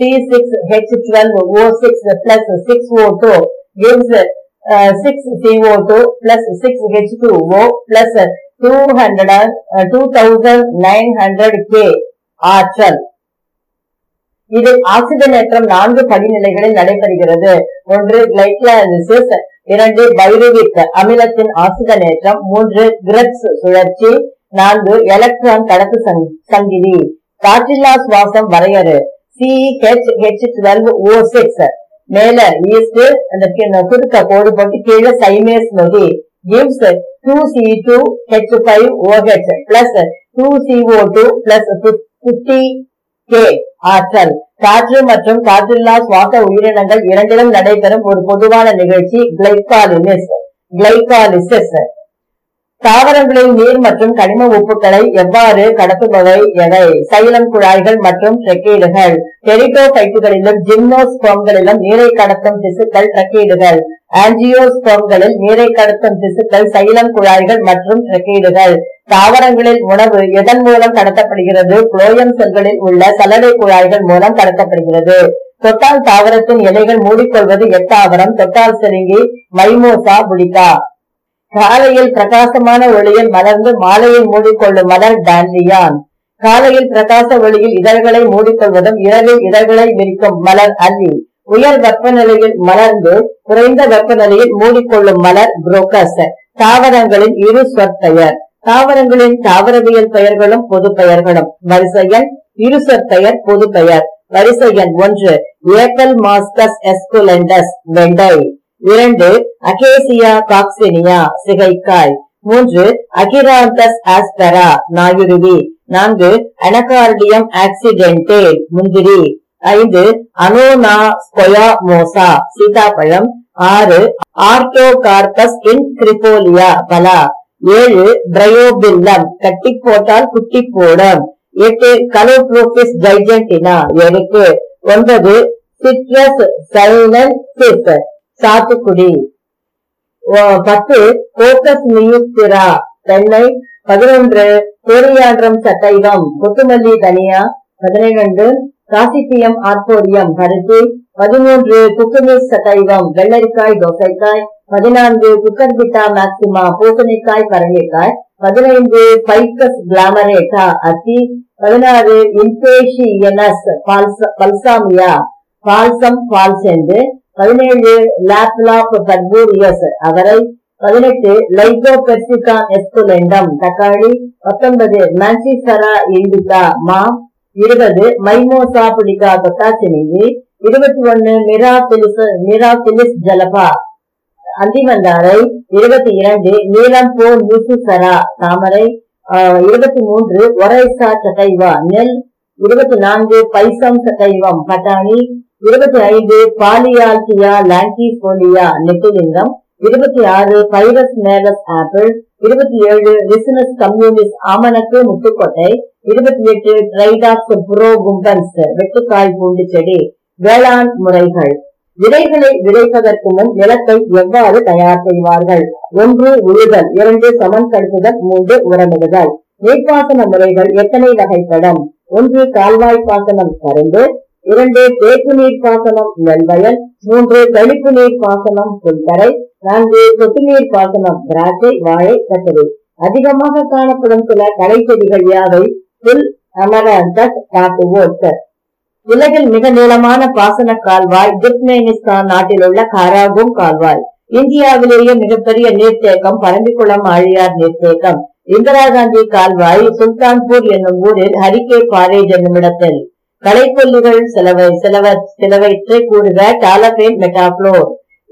C6H12O6 plus 6O2 gives 6CO2 plus 6H2O plus 2900 K ஆற்றல். இதில் ஆக்சிஜனேற்றம் 4 படிநிலைகளில் நடைபெறுகிறது. 1 கிளைகோலிசிஸ், 2 பைருவிக் அமிலத்தின் ஆக்சிஜனேற்றம், 3 கிரெப்ஸ் சுழற்சி, 4 எலக்ட்ரான் கடத்து சங்கிலி. காற்றில்லா சுவாசம் வரையறு. CHH12O6 மேல ஈஸ்ட் அந்த குறுக்க கோடு போட்டு கீழே சைமேஸ் நொதி gives 2C2H5OH plus 2CO2 plus 50 K ஆற்றல். காற்று மற்றும் காற்றில்லா சுவாச உயிரினங்கள் இரண்டிலும் நடைபெறும் ஒரு பொதுவான நிகழ்ச்சி கிளைகாலிசிஸ். தாவரங்களில் நீர் மற்றும் கனிம உப்புக்களை எவ்வாறு கடத்துபவை எவை? சைலம் குழாய்கள் மற்றும் ட்ரெக்கீடுகள். டெரிட்டோபைட்டுகளிலும் ஜிம்னோஸ்போம்களிலும் நீரை கடத்தும் திசுக்கள் ட்ரெக்கீடுகள். ஆஞ்சியோஸ்போம்களில் நீரை கடத்தும் திசுக்கள் சைலம் குழாய்கள் மற்றும் ட்ரெக்கீடுகள். தாவரங்களில் உணவு எதன் மூலம் கடத்தப்படுகிறது? புளோயம் செல்களில் உள்ள சல்லடை குழாய்கள் மூலம் கடத்தப்படுகிறது. தொட்டால் தாவரத்தின் இலைகள் மூடிக்கொள்வது எத்தாவரம்? தொட்டால் செருங்கி, மைமோசா புடிகா. காலையில் பிரகாசமான ஒளியில் மலர்ந்து மாலையை மூடிக்கொள்ளும் மலர் டான்லியான். காலையில் பிரகாச ஒளியில் இதழ்களை மூடிக்கொள்வதும் இரவில் இதழ்களை விரிக்கும் மலர் அல்லி. உயர் வெப்பநிலையில் மலர்ந்து குறைந்த வெப்பநிலையில் மூடிக்கொள்ளும் மலர் புரோக்கஸ். தாவரங்களின் இரு சொற்பெயர். தாவரங்களின் தாவரவியல் பெயர்களும் பொது பெயர்களும். வரிசை எண், இரு சொற்பெயர், பொது பெயர். வரிசை எண் 1 ஏக்கல் மாஸ்கஸ் எஸ்குலெண்டஸ் வெண்டை, 2 அகேசியா காக்சினியா சிகைக்காய், 3 அகிராந்தஸ் ஆஸ்பெரா நாயுருவி, 4 அனகார்டியம் ஆக்சிடென்டே முந்திரி, 5 அனோனா ஸ்கொயாமோசா சீதாப்பழம், 6 ஆர்டோகார்பஸ் இன்கிரிபோலியா பலா, 7 பிரையோபில்லம் கட்டி போட்டால் குட்டி போடும், 8 கலோப்ரோபிஸ் ஜைஜென்டினா எருக்கு, 9 சிட்ரஸ் சைனன்சிஸ் சாத்துக்குடி, 10 கோக்கஸ் நியூஸ்திரா தென்னை, 11 கோரியாண்ட்ரம் சட்டைவம் கொத்துமல்லி தனியா, 12 காசிபியம் ஆர்போரியம் பருத்தி, 13 குக்குமிஸ் சட்டைவம் வெள்ளரிக்காய் தோசைக்காய், 14 குக்கர்பிட்டா மேக்சிமா பூசணிக்காய் பரங்கிக்காய், 15 பைக்கஸ் கிளாமரேட்டா அத்தி, 16 இம்பேஷியனஸ் பல்சாமியா பால்சம் பால்செண்டு, 17 லாப்லாப் பர்பூரியஸ் அவரை, 18 லைகோபெர்சிகா எஸ்குலெண்டம் தக்காளி, 19 மான்சிஃபெரா இண்டிகா மா, 20 மைமோசா புடிகா தொட்டாச்சினிங்கி, 21 மிராபிலிஸ் ஜலபா அந்திமந்தாரை, 22 நீலம் போ நியூசிஃபெரா தாமரை, 23 ஒரைசா சட்டைவா நெல், 24 பைசம் சட்டைவம் பட்டாணி, 25 பாலியால்கியா லாங்கிஃபோலியா நெட்டிலிங்கம், 26 Pyrus malus apple, 27 Ricinus communis ஆமணக்கு முட்டுக்கொட்டை, 28 ட்ரைடாக்ஸ் புரோகும்பன்ஸ் வெட்டுக்காய் பூண்டு செடி. வேளாண் முறைகள். விதைகளை விதைப்பதற்கு முன் நிலத்தை எவ்வாறு தயார் செய்வார்கள்? 1. உழுதல், 2. சமன்படுத்துதல், 3. உரமிடுதல். நீர்ப்பாசன முறைகள் எத்தனை வகைப்படும்? 1. கால்வாய் பாசனம் கரும்பு, 2. தேக்கு நீர் பாசனம் நெல்வயல், 3. தெளிப்பு நீர் பாசனம் புல்தரை, 4. சொட்டு நீர் பாசனம் திராட்சை, வாழை, கத்திரி. அதிகமாக காணப்படும் சில களை செடிகள் யாவை? புல், அமராந்தஸ், காட்டுவோட். உலகில் மிக நீளமான பாசன கால்வாய் துர்க்மெனிஸ்தான் நாட்டில் உள்ள காராகும் கால்வாய். இந்தியாவிலேயே மிகப்பெரிய நீர்த்தேக்கம் பரம்பிக்குளம் ஆழியார் நீர்த்தேக்கம். இந்திரா காந்தி கால்வாய் சுல்தான்பூர் என்னும் ஊரில் ஹரிகே பாரேஜ் என்னும் இடத்தில். களைக்கொல்லிகள் சிலவற்றை கூறுக. டாலபேன் மெட்டாப்ளோர்,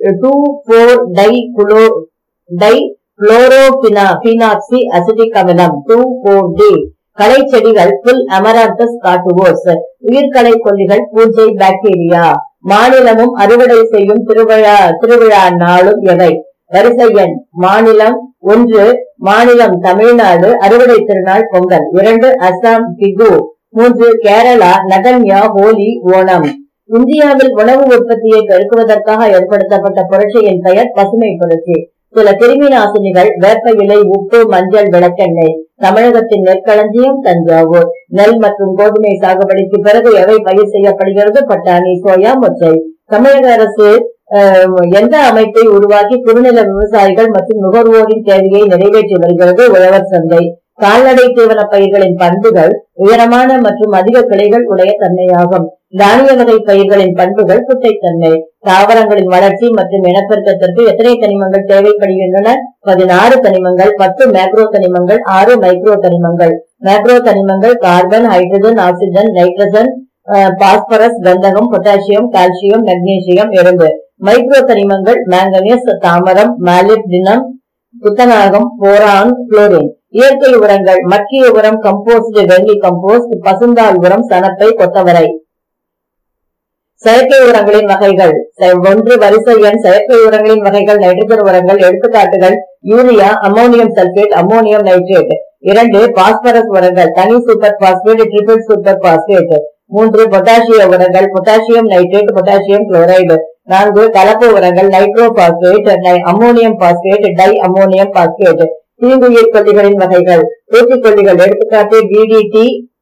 2,4-டைகுளோரோபினாக்சி அசிட்டிக் அமிலம், 2,4-D. களை செடிகள் புல், அமராந்தஸ், காட்டுவோஸ். உயிர்களை கொல்லிகள் பூஞ்சை, பாக்டீரியா. மாநிலமும் அறுவடை செய்யும் திருவிழா நாளும் எவை? வரிசை எண். மாநிலம் 1 மாநிலம் தமிழ்நாடு, அறுவடை திருநாள் பொங்கல். 2 அசாம், பிகு. 3 கேரளா, நகன்யா, ஹோலி, ஓணம். இந்தியாவில் உணவு உற்பத்தியை பெருக்குவதற்காக ஏற்படுத்தப்பட்ட புரட்சியின் பெயர் பசுமை புரட்சி. சில கிருமி நாசினிகள் வேப்ப இலை, உப்பு, மஞ்சள், விளக்கெண்ணெய். தமிழகத்தின் நெற்களஞ்சியம் தஞ்சாவூர். நெல் மற்றும் கோதுமை சாகுபடிக்கு பிறகு எவை பயிர் செய்யப்படுகிறது? பட்டாணி, சோயா, மொச்சை. தமிழக அரசு எந்த அமைப்பை உருவாக்கி குறுநில விவசாயிகள் மற்றும் நுகர்வோரின் தேவையை நிறைவேற்றி வருகிறது? உழவர் சந்தை. கால்நடை தீவன பயிர்களின் பண்புகள் உயரமான மற்றும் அதிக கிளைகள் உடைய தன்மையாகும். தானிய வகை பயிர்களின் பண்புகள் குட்டைத்தன்மை. தாவரங்களின் வளர்ச்சி மற்றும் இனப்பெருக்கத்திற்கு எத்தனை தனிமங்கள் தேவைப்படுகின்றன? 16 தனிமங்கள், 10 மேக்ரோ தனிமங்கள், 6 மைக்ரோ தனிமங்கள். மேக்ரோ தனிமங்கள் carbon, hydrogen, oxygen, nitrogen, phosphorus, கந்தகம், பொட்டாசியம், கால்சியம், மெக்னீசியம், இரும்பு. மைக்ரோ தனிமங்கள் மாங்கனீஸ், தாமரம், மாலிப்டினம், துத்தநாகம், போரான், குளோரின். இயற்கை உரங்கள் மக்கிய உரம் கம்போஸ்ட், வெள்ளி கம்போஸ்ட், பசுந்தாள் உரம், சணப்பை, கொத்தவரை. செயற்கை உரங்களின் வகைகள். 1 வரிசை எண். செயற்கை உரங்களின் வகைகள். நைட்ரஜன் உரங்கள். எடுத்துக்காட்டுகள்: urea, ammonium sulphate, ammonium nitrate. 2 phosphorus உரங்கள். தனி super phosphate, triple super phosphate. 3 பொட்டாசிய உரங்கள். Potassium nitrate, potassium chloride. 4 கலப்பு உரங்கள். Nitro phosphate, ammonium phosphate, di ammonium phosphate. தீங்குயிர் கொல்லிகளின் வகைகள். பூச்சிக்கொல்லிகள். எடுத்துக்காட்டு: DDT,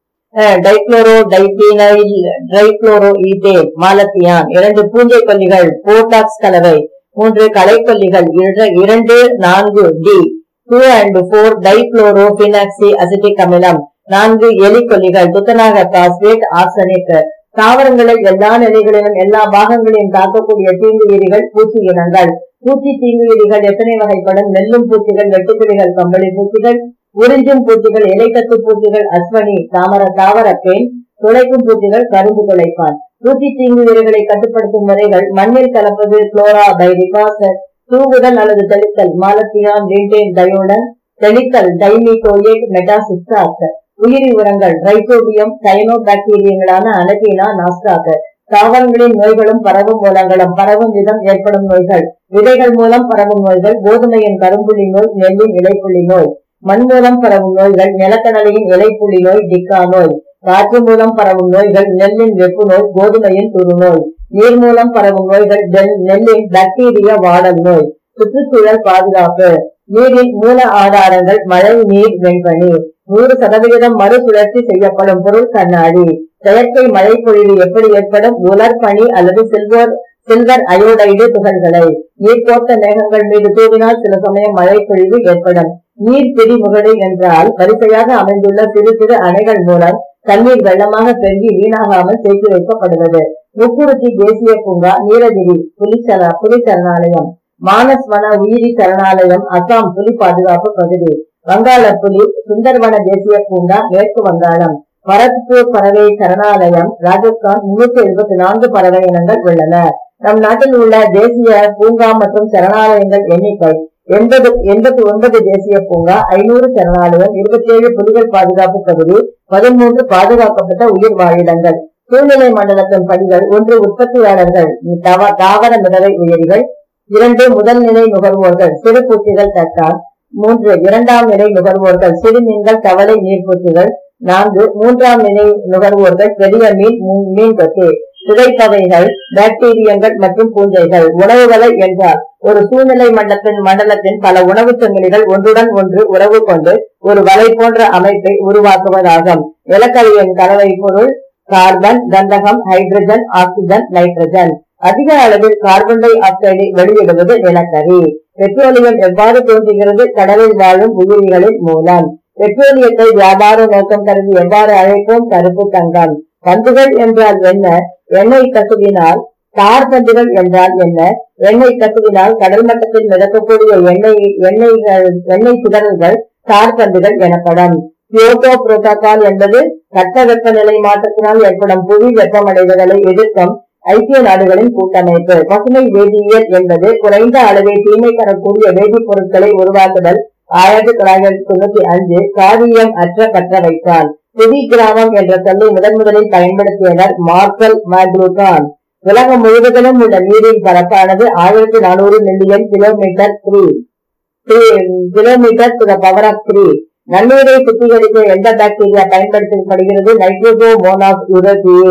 டைக்ளோரோடைபீனைல், ட்ரைக்ளோரோஈதேன், மாலத்தியான். 2 பூஞ்சை கொல்லிகள். போட்டாக்ஸ் கலவை. 3 களைக்கொல்லிகள். 2, 4D, 2 and 4 டைகுளோரோபினாக்சி அசிட்டிக் அமிலம். 4 எலிக்கொல்லிகள். துத்தநாக பாஸ்பேட், ஆர்சனிக். தாவரங்களில் எல்லா நிலைகளிலும் எல்லா பாகங்களையும் தாக்கக்கூடிய தீங்குயிரிகள் பூச்சி இனங்கள். பூச்சி தீங்குயிரிகள் எத்தனை வகைப்படும்? நெல்லும் பூச்சிகள், வெட்டுக்கிளிகள், கம்பளி பூச்சிகள், உறிஞ்சும் பூச்சிகள், இலைக்கத்து பூச்சிகள், அஸ்வனி, தாவரப்பேன், துளைக்கும் பூச்சிகள், கரும்பு துளைப்பான். பூச்சி தீங்குயிரிகளை கட்டுப்படுத்தும் முறைகள்: மண்ணில் கலப்பது, குளோரா பைரிபாஸ். தூவுதல் அல்லது தெளித்தல், மாலத்தியான், லிண்டேன், டயோடன். தெளித்தல், டைமிட்டோயேட், மெட்டாசிஸ்டாஸ். உயிரி உரங்கள்: ரைசோபியம், சயனோபாக்டீரியங்களான அனகீனா, நாஸ்டாக். தாவரங்களின் நோய்களும் பரவும் மூலங்களும். பரவும் விதம், ஏற்படும் நோய்கள். விதைகள் மூலம் பரவும் நோய்கள்: கோதுமையின் கரும்புள்ளி நோய், நெல்லின் இலைப்புள்ளி நோய். மண் மூலம் பரவும் நோய்கள்: நிலக்கடலையின் இலைப்புள்ளி நோய், டிக்கா நோய். காற்று மூலம் பரவும் நோய்கள்: நெல்லின் வெப்பு நோய், கோதுமையின் துரு நோய். நீர் மூலம் பரவும் நோய்கள்: நெல்லின் பாக்டீரியா வாடல் நோய். சுற்றுச்சூழல் பாதுகாப்பு. நீரின் மூல ஆதாரங்கள்: மழை நீர், வெண்பனி. 100% மறுசுழற்சி செய்யப்படும் பொருள் கண்ணாடி. செயற்கை மழை பொழிவு எப்படி ஏற்படும்? உலர் பனி அல்லது சில்வர் அயோடைடு துகள்களை. நீர் கோர்த்த மேகங்கள் மீது தூவினால் சில சமயம் மழை பொழிவு ஏற்படும். நீர் பிரிமுகடு என்றால் வரிசையாக அமைந்துள்ள சிறு சிறு அணைகள் மூலம் தண்ணீர் வெள்ளமாக பெருகி வீணாகாமல் தேக்கி வைக்கப்படுவது. முக்குருத்தி தேசிய பூங்கா, நீலகிரி புலி சரணாலயம், மானஸ் வன உயிரி சரணாலயம், அசாம் புலி பாதுகாப்பு பகுதி. வங்காள புலி, சுந்தர்வன தேசிய பூங்கா, மேற்கு வங்காளம். பரத்பூர் பறவை சரணாலயம், ராஜஸ்தான். 374 பறவை இனங்கள் உள்ளன. நம் நாட்டில் உள்ள தேசிய பூங்கா மற்றும் சரணாலயங்கள் எண்ணிக்கை 89 தேசிய பூங்கா, 500 சரணாலயம், 27 புலிகள் பாதுகாப்பு பகுதி, 13 பாதுகாக்கப்பட்ட உயிர் வாழிடங்கள். சூழ்நிலை மண்டலத்தின் படிகள்: 1 உற்பத்தியாளர்கள், தாவர மிதவை உயிரிகள். 2 முதல் நிலை நுகர்வோர்கள், சிறு பூச்சிகள், தட்டான். 3 இரண்டாம் நிலை நுகர்வோர்கள், சிறுமீன்கள், தவளை, நீர்பூச்சிகள். 4 மூன்றாம் நிலை நுகர்வோர்கள், பெரிய மீன், மீன் கொத்தி. சிதைப்பவைகள் பாக்டீரியங்கள் மற்றும் பூஞ்சைகள். உணவுகளை என்றால் ஒரு சூழ்நிலை மண்டலத்தின் பல உணவு சங்கிலிகள் ஒன்றுடன் ஒன்று உறவு கொண்டு ஒரு வலை போன்ற அமைப்பை உருவாக்குவதாகும். நிலக்கரியின் கலவை பொருள் கார்பன், கந்தகம், ஹைட்ரஜன், ஆக்சிஜன், நைட்ரஜன். அதிக அளவில் கார்பன் டை ஆக்சைடை வெளியிடுவது நிலக்கரி. பெட்ரோலியம் எவ்வாறு தோன்றுகிறது? கடலில் வாழும் உயிரிகளின் மூலம். பெட்ரோலியத்தை வியாபார நோக்கம் கருதி எவ்வாறு அழைப்போம்? கருப்பு தங்கம். பந்துகள் என்றால் என்ன? எண்ணெய் கசிவினால். தார் பந்துகள் என்றால் என்ன? எண்ணெய் கசிவினால் கடல் மட்டத்தில் மிதக்கக்கூடிய எண்ணெய் சிதறல்கள் தார் பந்துகள் எனப்படும். கியோட்டோ புரோட்டோகால் என்பது தட்பவெப்பநிலை மாற்றத்தினால் ஏற்படும் புவி வெப்பமடைதலை எதிர்க்கும் ஐக்கிய நாடுகளின் கூட்டமைப்பு. பசுமை வேதியியல் என்பது குறைந்த அளவே தீமை தரக்கூடிய வேதிப்பொருட்களை உருவாக்குதல். 1995 காரியம் அற்ற பற்ற வைத்தார். புவி கிராமம் என்ற சொல்லை முதலில் பயன்படுத்தியவர் மார்சல் மேக்லூகான். உலகம் முழுவதிலும் உள்ள நீரின் பரப்பானது 1400 million kilometre to the power of 3. நன்னீரை சுத்திகரிக்க எந்த பாக்டீரியா பயன்படுத்தப்படுகிறது? Nitrosomonas europaea.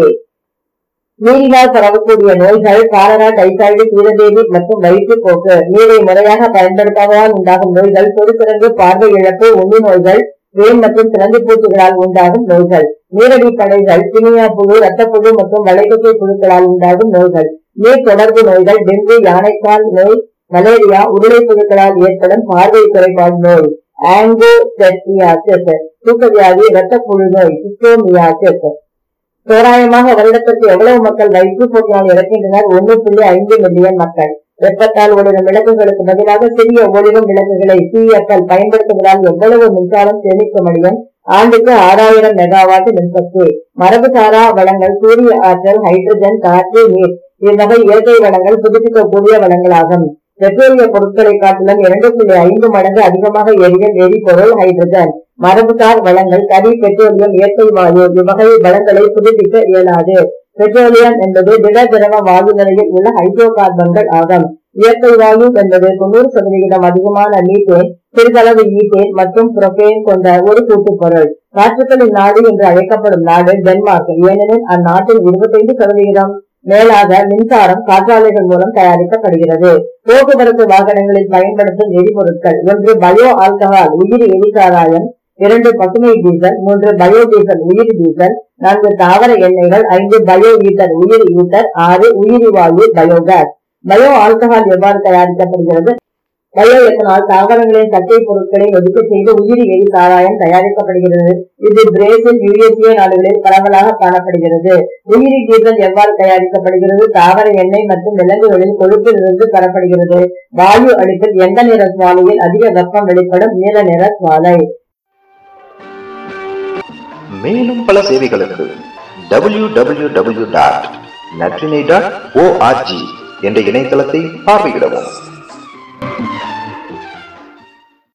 நீரினால் பரவக்கூடிய நோய்கள் காலரா, டைபாய்டு, சீரதேவி மற்றும் வயிற்றுப்போக்கு. நீரை முறையாக பயன்படுத்தாததால் உண்டாகும் நோய்கள் சொறுசிறங்கு, பார்வை இழப்பு, உண்ணி நோய்கள், வேன் மற்றும் சிலந்தி பூச்சிகளால் உண்டாகும் நோய்கள். நீரடி படைகள், கினியா புழு, ரத்தப்புழு மற்றும் வளைகொட்டை புழுக்களால் உண்டாகும் நோய்கள். நீர் தொடர்பு நோய்கள் டெங்கு, யானைக்கால் நோய், மலேரியா, உருளை புழுக்களால் ஏற்படும் பார்வை குறைபாடு நோய், ஆங்கோசெர்சியாசிஸ், தூக்கவியாதி, இரத்த புழு நோய், சிஸ்டோமியாசிஸ். தோராயமாக வருடத்திற்கு எவ்வளவு மக்கள் வயிற்றுப்போக்கினால் இறக்கின்றனர்? 1.5 மில்லியன் மக்கள். வெப்பத்தால் ஒளிரும் விளக்குகளுக்கு பதிலாக சிறிய ஒளிரும் விளக்குகளை CFL பயன்படுத்துவதால் எவ்வளவு மின்சாரம் சேமிக்க முடியும்? ஆண்டுக்கு 6000 மெகாவாட் மின்சக்தி. மரபுசாரா வளங்கள் சூரிய ஆற்றல், ஹைட்ரஜன், காற்று, நீர். இவ்வகை இயற்கை வளங்கள் புதுப்பிக்கக்கூடிய வளங்களாகும். பெட்ரோலிய பொருட்களை காட்டிலும் 2.5 மடங்கு அதிகமாக எரியும் எரிபொருள் ஹைட்ரஜன். மரபுசார் வளங்கள் கரி, பெட்ரோலியம், இயற்கை வாயு. இவ்வகை வளங்களை புதுப்பிக்க இயலாது. பெட்ரோலியம் என்பது திட திரவ வாயு நிலையில் உள்ள ஹைட்ரோ கார்பன்கள் ஆகும். இயற்கை வாயு என்பது 90% அதிகமான மீத்தேன், சிறிதளவு ஈத்தேன் மற்றும் புரோபேன் கொண்ட ஒரு கூட்டுப்பொருள். காற்றுக்களின் நாடு என்று அழைக்கப்படும் நாடு டென்மார்க். ஏனெனில் அந்நாட்டில் 25% மேலாக மின்சாரம் காற்றாலைகள் மூலம் தயாரிக்கப்படுகிறது. போக்குவரத்து வாகனங்களில் பயன்படுத்தும் எரிபொருட்கள்: 1 பயோ ஆல்கஹால் உயிரி எரிசாராயம், 2 பசுமை டீசல், 3 பயோ டீசல் உயிரி டீசல், 4 தாவர எண்ணெய்கள், 5 பயோ ஈத்தர் உயிரி ஈத்தர், 6 உயிரி வாயு பயோகாஸ். பயோ ஆல்கஹால் எவ்வாறு தயாரிக்கப்படுகிறது? பயோ எத்தனால் தாவரங்களின் சட்டை பொருட்களை ஒதுக்க செய்து உயிரி எரி சாராயம் தயாரிக்கப்படுகிறது. இது பிரேசில், USA நாடுகளில் பரவலாக காணப்படுகிறது. உயிரி டீசல் எவ்வாறு தயாரிக்கப்படுகிறது? தாவர எண்ணெய் மற்றும் விலங்குகளில் கொழுப்பில் இருந்து பெறப்படுகிறது. வாயு அடுப்பில் எந்த நிற சுவாலையில் அதிக வெப்பம் வெளிப்படும்? நீல நிற சுவாலை. மேலும் பல சேவைகளுக்கு www.natrine.org என்ற இணையதளத்தை பார்வையிடவும்.